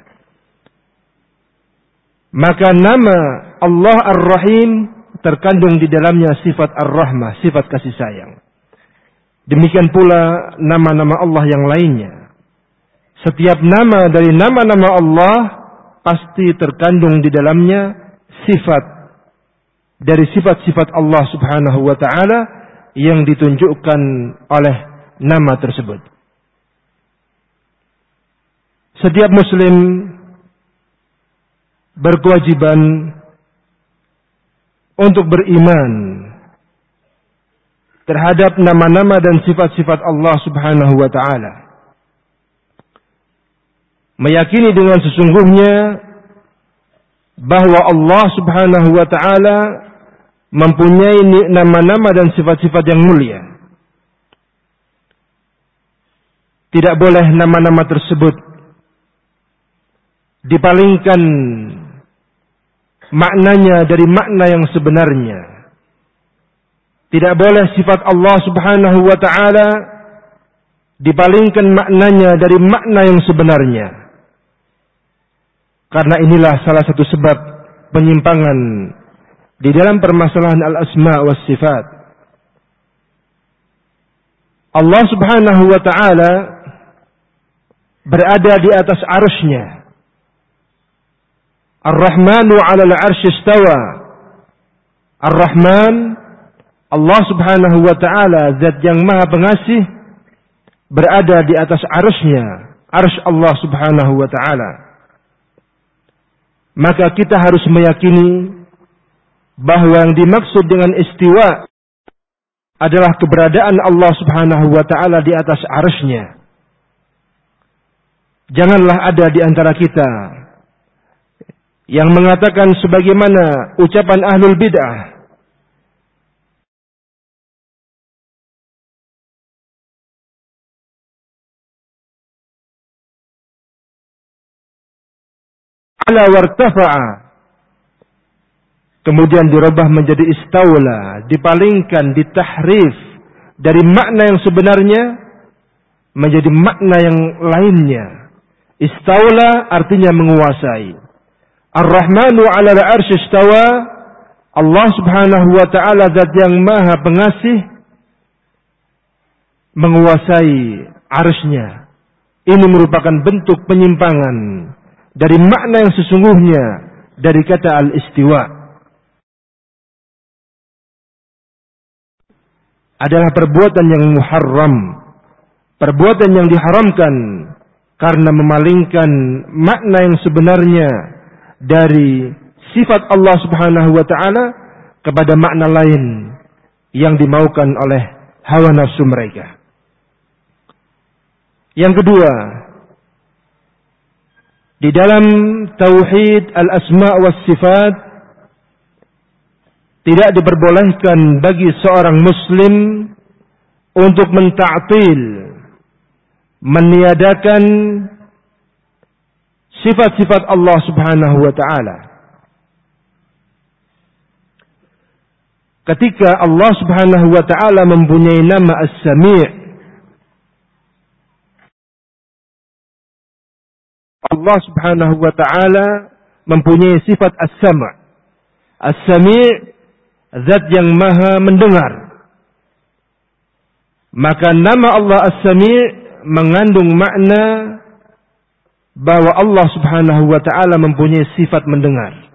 Maka nama Allah Ar-Rahim terkandung di dalamnya sifat Ar-Rahmah, sifat kasih sayang. Demikian pula nama-nama Allah yang lainnya. Setiap nama dari nama-nama Allah pasti terkandung di dalamnya sifat dari sifat-sifat Allah Subhanahu wa taala yang ditunjukkan oleh nama tersebut. Setiap muslim berkewajiban untuk beriman terhadap nama-nama dan sifat-sifat Allah Subhanahu wa taala. Meyakini dengan sesungguhnya bahwa Allah Subhanahu wa taala mempunyai nama-nama dan sifat-sifat yang mulia. Tidak boleh nama-nama tersebut dipalingkan maknanya dari makna yang sebenarnya. Tidak boleh sifat Allah Subhanahu wa taala dipalingkan maknanya dari makna yang sebenarnya. Karena inilah salah satu sebab penyimpangan di dalam permasalahan al-asma was sifat. Allah Subhanahu wa taala berada di atas arsy-Nya. Ar-Rahmanu 'ala al-'arsy istawa. Ar-Rahman, Allah Subhanahu wa taala, zat yang Maha Pengasih, berada di atas arsy-Nya, arsy Allah Subhanahu wa taala. Maka kita harus meyakini bahwa yang dimaksud dengan istiwa adalah keberadaan Allah Subhanahu wa taala di atas arsy-Nya. Janganlah ada di antara kita yang mengatakan sebagaimana ucapan ahlul bid'ah, ala wartafa'a, kemudian dirubah menjadi istawla, dipalingkan, ditahrif dari makna yang sebenarnya menjadi makna yang lainnya. Istawla artinya menguasai. Ar-Rahmanu 'ala al-'arsy istawa, Allah Subhanahu wa taala zat yang Maha Pengasih menguasai arsy-Nya. Ini merupakan bentuk penyimpangan dari makna yang sesungguhnya dari kata al-istiwa. adalah perbuatan yang muharram, perbuatan yang diharamkan karena memalingkan makna yang sebenarnya dari sifat Allah Subhanahu wa taala kepada makna lain yang dimaukan oleh hawa nafsu mereka. Yang kedua, di dalam tauhid al-asma' was sifat tidak diperbolehkan bagi seorang muslim untuk menta'til, meniadakan sifat-sifat Allah Subhanahu wa taala. Ketika Allah Subhanahu wa taala mempunyai nama As-Sami', Allah Subhanahu wa taala mempunyai sifat As-Sam'. As-Sami', zat yang maha mendengar. Maka nama Allah As-Sami' mengandung makna bahwa Allah Subhanahu wa taala mempunyai sifat mendengar.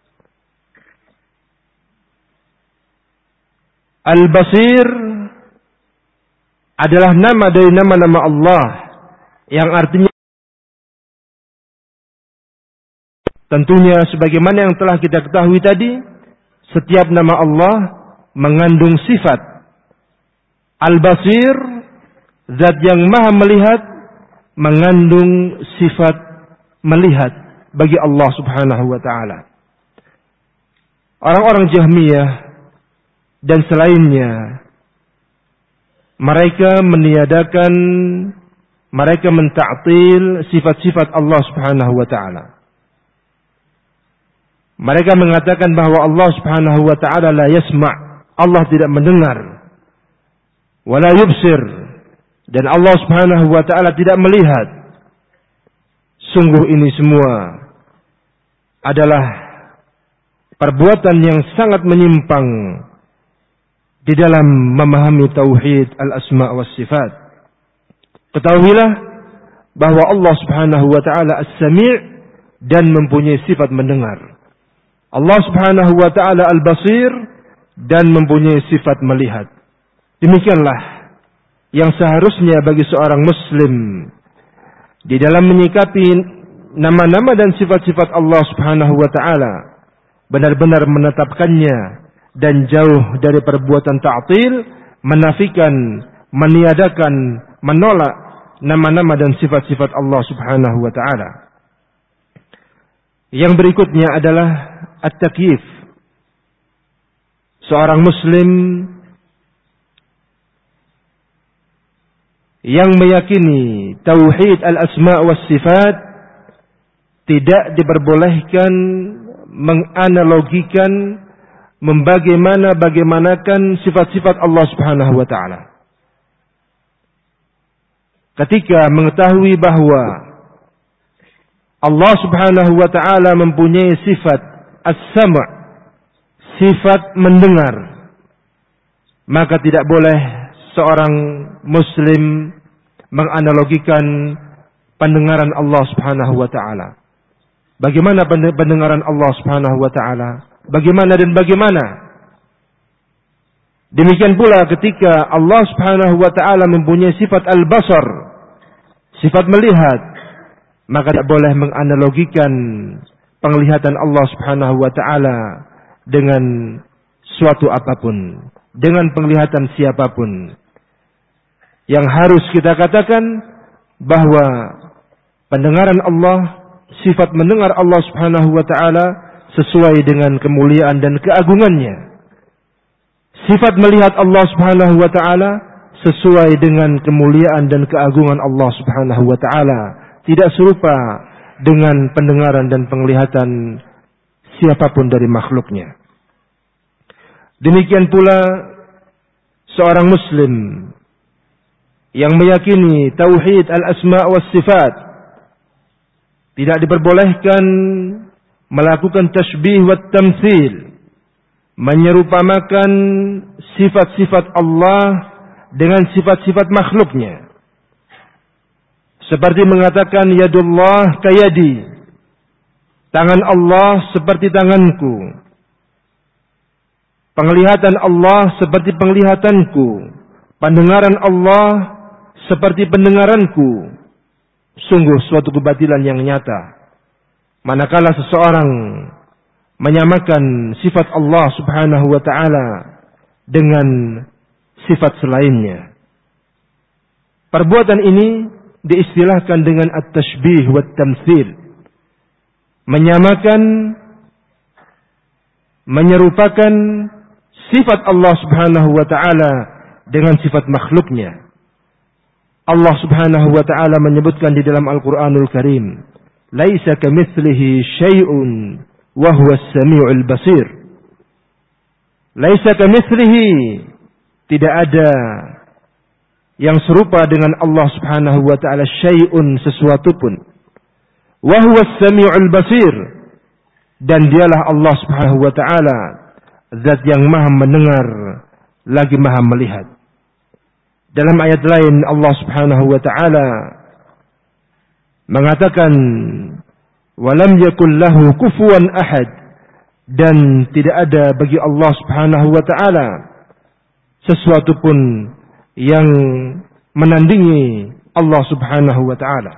Al-Basir adalah nama dari nama-nama Allah yang artinya, tentunya sebagaimana yang telah kita ketahui tadi, setiap nama Allah mengandung sifat. Al-Basir, zat yang maha melihat, mengandung sifat melihat bagi Allah Subhanahu wa taala. Orang-orang Jahmiyah dan selainnya, mereka meniadakan, mereka menta'til sifat-sifat Allah Subhanahu wa taala. Mereka mengatakan bahwa Allah Subhanahu wa taala la yasma', Allah tidak mendengar, wala yubsir, dan Allah Subhanahu wa taala tidak melihat. Sungguh ini semua adalah perbuatan yang sangat menyimpang di dalam memahami tauhid al-asma' was sifat. Ketahuilah bahwa Allah Subhanahu wa taala As-Sami' dan mempunyai sifat mendengar. Allah Subhanahu wa taala Al-Basir dan mempunyai sifat melihat. Demikianlah yang seharusnya bagi seorang muslim di dalam menyikapi nama-nama dan sifat-sifat Allah Subhanahu wa taala, benar-benar menetapkannya dan jauh dari perbuatan ta'til, menafikan, meniadakan, menolak nama-nama dan sifat-sifat Allah Subhanahu wa taala. Yang berikutnya adalah at-takyif. Seorang muslim yang meyakini tauhid al-asma' was sifat tidak diperbolehkan menganalogikan, membagaimana bagaimanakan sifat-sifat Allah Subhanahu wa taala. Ketika mengetahui bahwa Allah Subhanahu wa taala mempunyai sifat as-sam', sifat mendengar, maka tidak boleh seorang muslim menganalogikan pendengaran Allah Subhanahu wa taala. Bagaimana pendengaran Allah Subhanahu wa taala? Bagaimana dan bagaimana? Demikian pula ketika Allah Subhanahu wa taala mempunyai sifat al-basar, sifat melihat, maka tidak boleh menganalogikan penglihatan Allah Subhanahu wa taala dengan suatu apapun, dengan penglihatan siapapun. Yang harus kita katakan bahwa pendengaran Allah, sifat mendengar Allah Subhanahu wa taala sesuai dengan kemuliaan dan keagungannya. Sifat melihat Allah Subhanahu wa taala sesuai dengan kemuliaan dan keagungan Allah Subhanahu wa taala, tidak serupa dengan pendengaran dan penglihatan siapapun dari makhluknya. Demikian pula seorang muslim yang meyakini tauhid al-asma' was sifat tidak diperbolehkan melakukan tasbih wa tamtsil, menyerupamakan sifat-sifat Allah dengan sifat-sifat makhluknya. Seperti mengatakan yadullah kayadi, tangan Allah seperti tanganku, penglihatan Allah seperti penglihatanku. Pendengaran Allah seperti pendengaranku. Sungguh suatu kebatilan yang nyata. Manakala seseorang menyamakan sifat Allah subhanahu wa ta'ala dengan sifat selainnya. Perbuatan ini diistilahkan dengan at-tashbih wa at-tamthil. Menyamakan, menyerupakan sifat Allah subhanahu wa ta'ala dengan sifat makhluknya. Allah subhanahu wa ta'ala menyebutkan di dalam Al-Quranul Karim, Laisa kamitslihi syai'un wa huwa as-sami'ul basir. Laisa kamitslihi, tidak ada yang serupa dengan Allah subhanahu wa ta'ala syai'un, sesuatu pun. Wa huwa as-sami'ul basir, dan dialah Allah subhanahu wa ta'ala zat yang maha mendengar lagi maha melihat. Dalam ayat lain Allah subhanahu wa ta'ala mengatakan walam yakul lahu kufuwan ahad, dan tidak ada bagi Allah subhanahu wa ta'ala sesuatu pun yang menandingi Allah subhanahu wa ta'ala.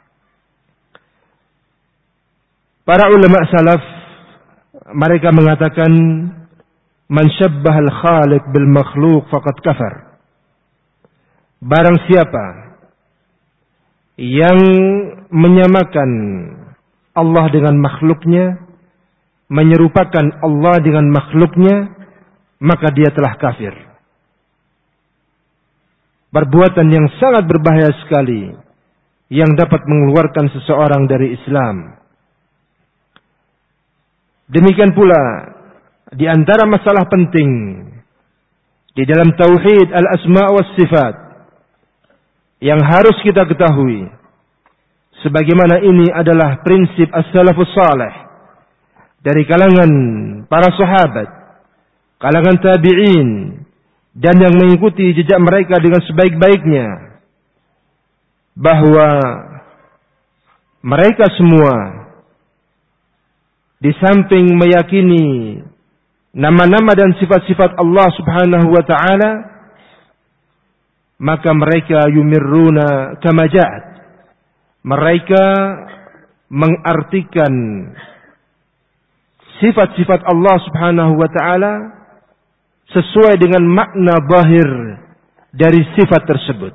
Para ulama salaf mereka mengatakan man syabbah al-khaliq bil makhluq faqad kafar. Barang siapa yang menyamakan Allah dengan makhluknya, menyerupakan Allah dengan makhluknya, maka dia telah kafir. Perbuatan yang sangat berbahaya sekali, yang dapat mengeluarkan seseorang dari Islam. Demikian pula di antara masalah penting di dalam tauhid al-asma' was sifat yang harus kita ketahui, sebagaimana ini adalah prinsip as-salafus salih dari kalangan para sahabat, kalangan tabi'in, dan yang mengikuti jejak mereka dengan sebaik-baiknya, bahwa mereka semua di samping meyakini nama-nama dan sifat-sifat Allah subhanahu wa ta'ala, maka mereka yumirruna kama ja'at. Mereka mengartikan sifat-sifat Allah subhanahu wa ta'ala sesuai dengan makna zahir dari sifat tersebut.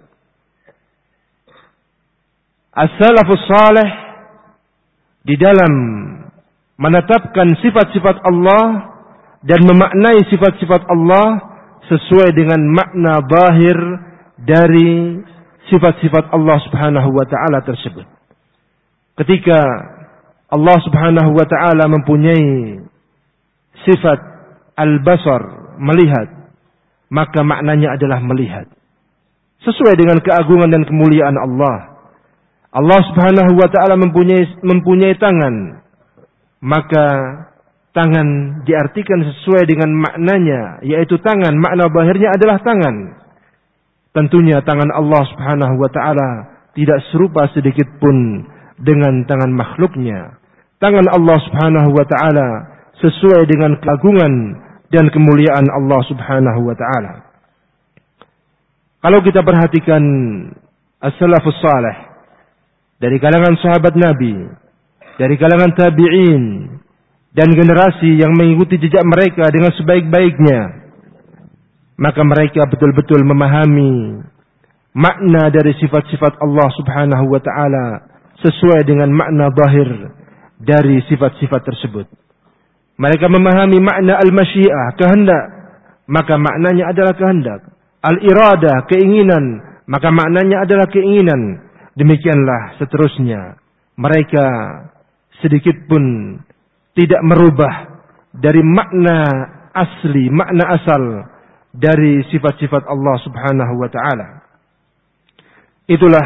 As-salafus salih di dalam menetapkan sifat-sifat Allah dan memaknai sifat-sifat Allah sesuai dengan makna zahir dari sifat-sifat Allah subhanahu wa ta'ala tersebut. Ketika Allah subhanahu wa ta'ala mempunyai sifat al-basar, melihat, maka maknanya adalah melihat sesuai dengan keagungan dan kemuliaan Allah. Allah subhanahu wa ta'ala mempunyai, mempunyai tangan, maka tangan diartikan sesuai dengan maknanya, yaitu tangan, makna zahirnya adalah tangan. Tentunya tangan Allah subhanahu wa ta'ala tidak serupa sedikit pun dengan tangan makhluknya. Tangan Allah subhanahu wa ta'ala sesuai dengan keagungan dan kemuliaan Allah subhanahu wa ta'ala. Kalau kita perhatikan as-salafus salih dari kalangan sahabat Nabi, dari kalangan tabi'in, dan generasi yang mengikuti jejak mereka dengan sebaik-baiknya, maka mereka betul-betul memahami makna dari sifat-sifat Allah subhanahu wa ta'ala sesuai dengan makna zahir dari sifat-sifat tersebut. Mereka memahami makna al-masyiah, kehendak, maka maknanya adalah kehendak. Al-iradah, keinginan, maka maknanya adalah keinginan. Demikianlah seterusnya. Mereka sedikit pun tidak merubah dari makna asli, makna asal dari sifat-sifat Allah subhanahu wa ta'ala. Itulah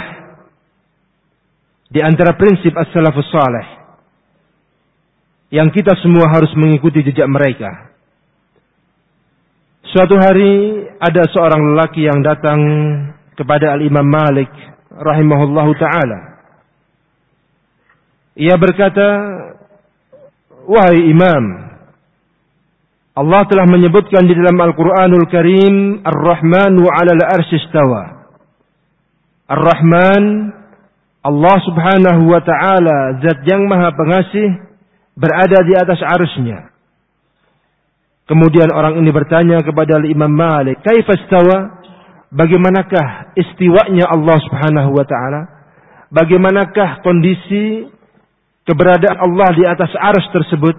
di antara prinsip as-salafus salih yang kita semua harus mengikuti jejak mereka. Suatu hari ada seorang lelaki yang datang kepada Al-Imam Malik rahimahullahu ta'ala. Ia berkata, wahai Imam, Allah telah menyebutkan di dalam Al-Quranul Karim, Ar-Rahmanu 'alal 'arsy istawa. Ar-Rahman, Allah Subhanahu wa ta'ala, zat yang maha pengasih, berada di atas arsy-Nya. Kemudian orang ini bertanya kepada Imam Malik, kaifa istawa? Bagaimanakah istiwanya Allah Subhanahu wa ta'ala? Bagaimanakah kondisi keberadaan Allah di atas arsy tersebut?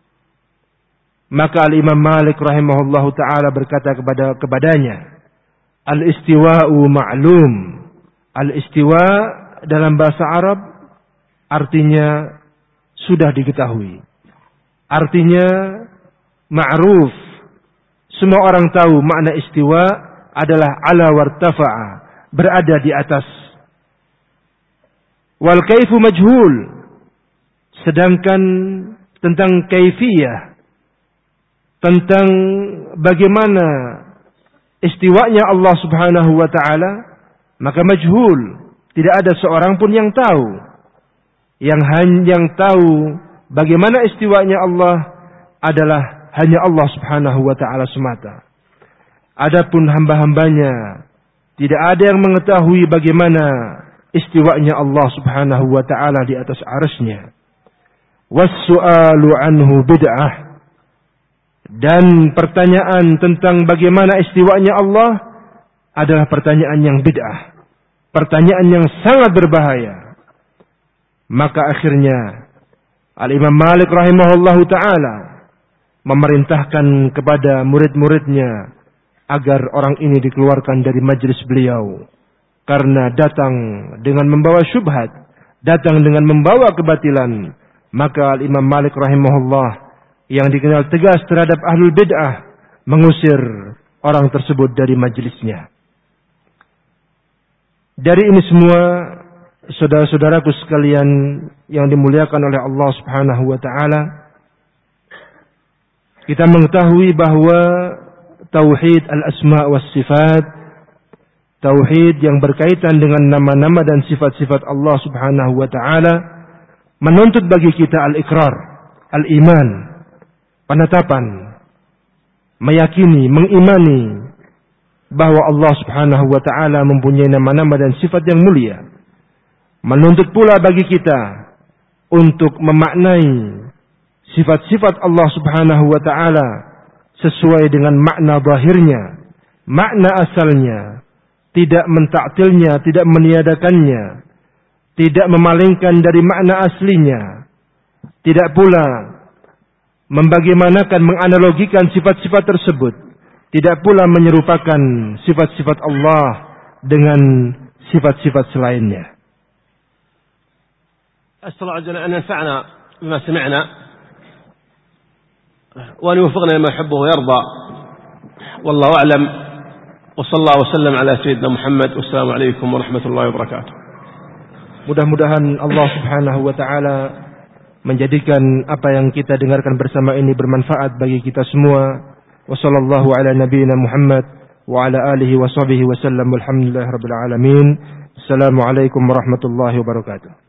Maka Imam Malik rahimahullahu ta'ala berkata kepada kepadanya, al-istiwa'u ma'lum. Al-istiwa dalam bahasa Arab artinya sudah diketahui. Artinya ma'ruf. Semua orang tahu makna istiwa adalah ala wartafa'a, berada di atas. Wal kaifu majhul. Sedangkan tentang kaifiyah, tentang bagaimana istiwanya Allah Subhanahu wa ta'ala, maka majhul. Tidak ada seorang pun yang tahu. Yang hanya yang tahu bagaimana istiwanya Allah adalah hanya Allah Subhanahu wa ta'ala semata. Adapun hamba-hambanya, tidak ada yang mengetahui bagaimana istiwanya Allah Subhanahu wa ta'ala di atas arsy-Nya. Was-su'alu anhu bid'ah. Dan pertanyaan tentang bagaimana istiwanya Allah adalah pertanyaan yang bid'ah. Pertanyaan yang sangat berbahaya. Maka akhirnya Al-Imam Malik rahimahullahu ta'ala memerintahkan kepada murid-muridnya agar orang ini dikeluarkan dari majlis beliau. Karena datang dengan membawa syubhat, datang dengan membawa kebatilan. Maka Al-Imam Malik rahimahullah yang dikenal tegas terhadap ahlul bid'ah mengusir orang tersebut dari majlisnya. Dari ini semua, saudara-saudaraku sekalian yang dimuliakan oleh Allah Subhanahu wa ta'ala, kita mengetahui bahwa tauhid al-asma' was sifat, tauhid yang berkaitan dengan nama-nama dan sifat-sifat Allah Subhanahu wa ta'ala, menuntut bagi kita al-iqrar, al-iman, penetapan, meyakini, mengimani bahwa Allah Subhanahu wa ta'ala mempunyai nama-nama dan sifat yang mulia. Menuntut pula bagi kita untuk memaknai sifat-sifat Allah Subhanahu wa ta'ala sesuai dengan makna zahirnya, makna asalnya, tidak mentaktilnya, tidak meniadakannya, tidak memalingkan dari makna aslinya, tidak pula membagaimanakan, menganalogikan sifat-sifat tersebut, tidak pula menyerupakan sifat-sifat Allah dengan sifat-sifat selainnya. أسأل الله عز وجل أن ينفعنا بما سمعنا وأن يوفقنا لما يحبه ويرضى والله أعلم وصلى الله وسلم على سيدنا محمد والسلام عليكم ورحمة الله وبركاته. Mudah-mudahan Allah Subhanahu wa ta'ala menjadikan apa yang kita dengarkan bersama ini bermanfaat bagi kita semua. Wassallallahu ala nabiyyina Muhammad wa ala alihi wa sahbihi wa sallam. Walhamdulillahirabbil alamin. Assalamualaikum warahmatullahi wabarakatuh.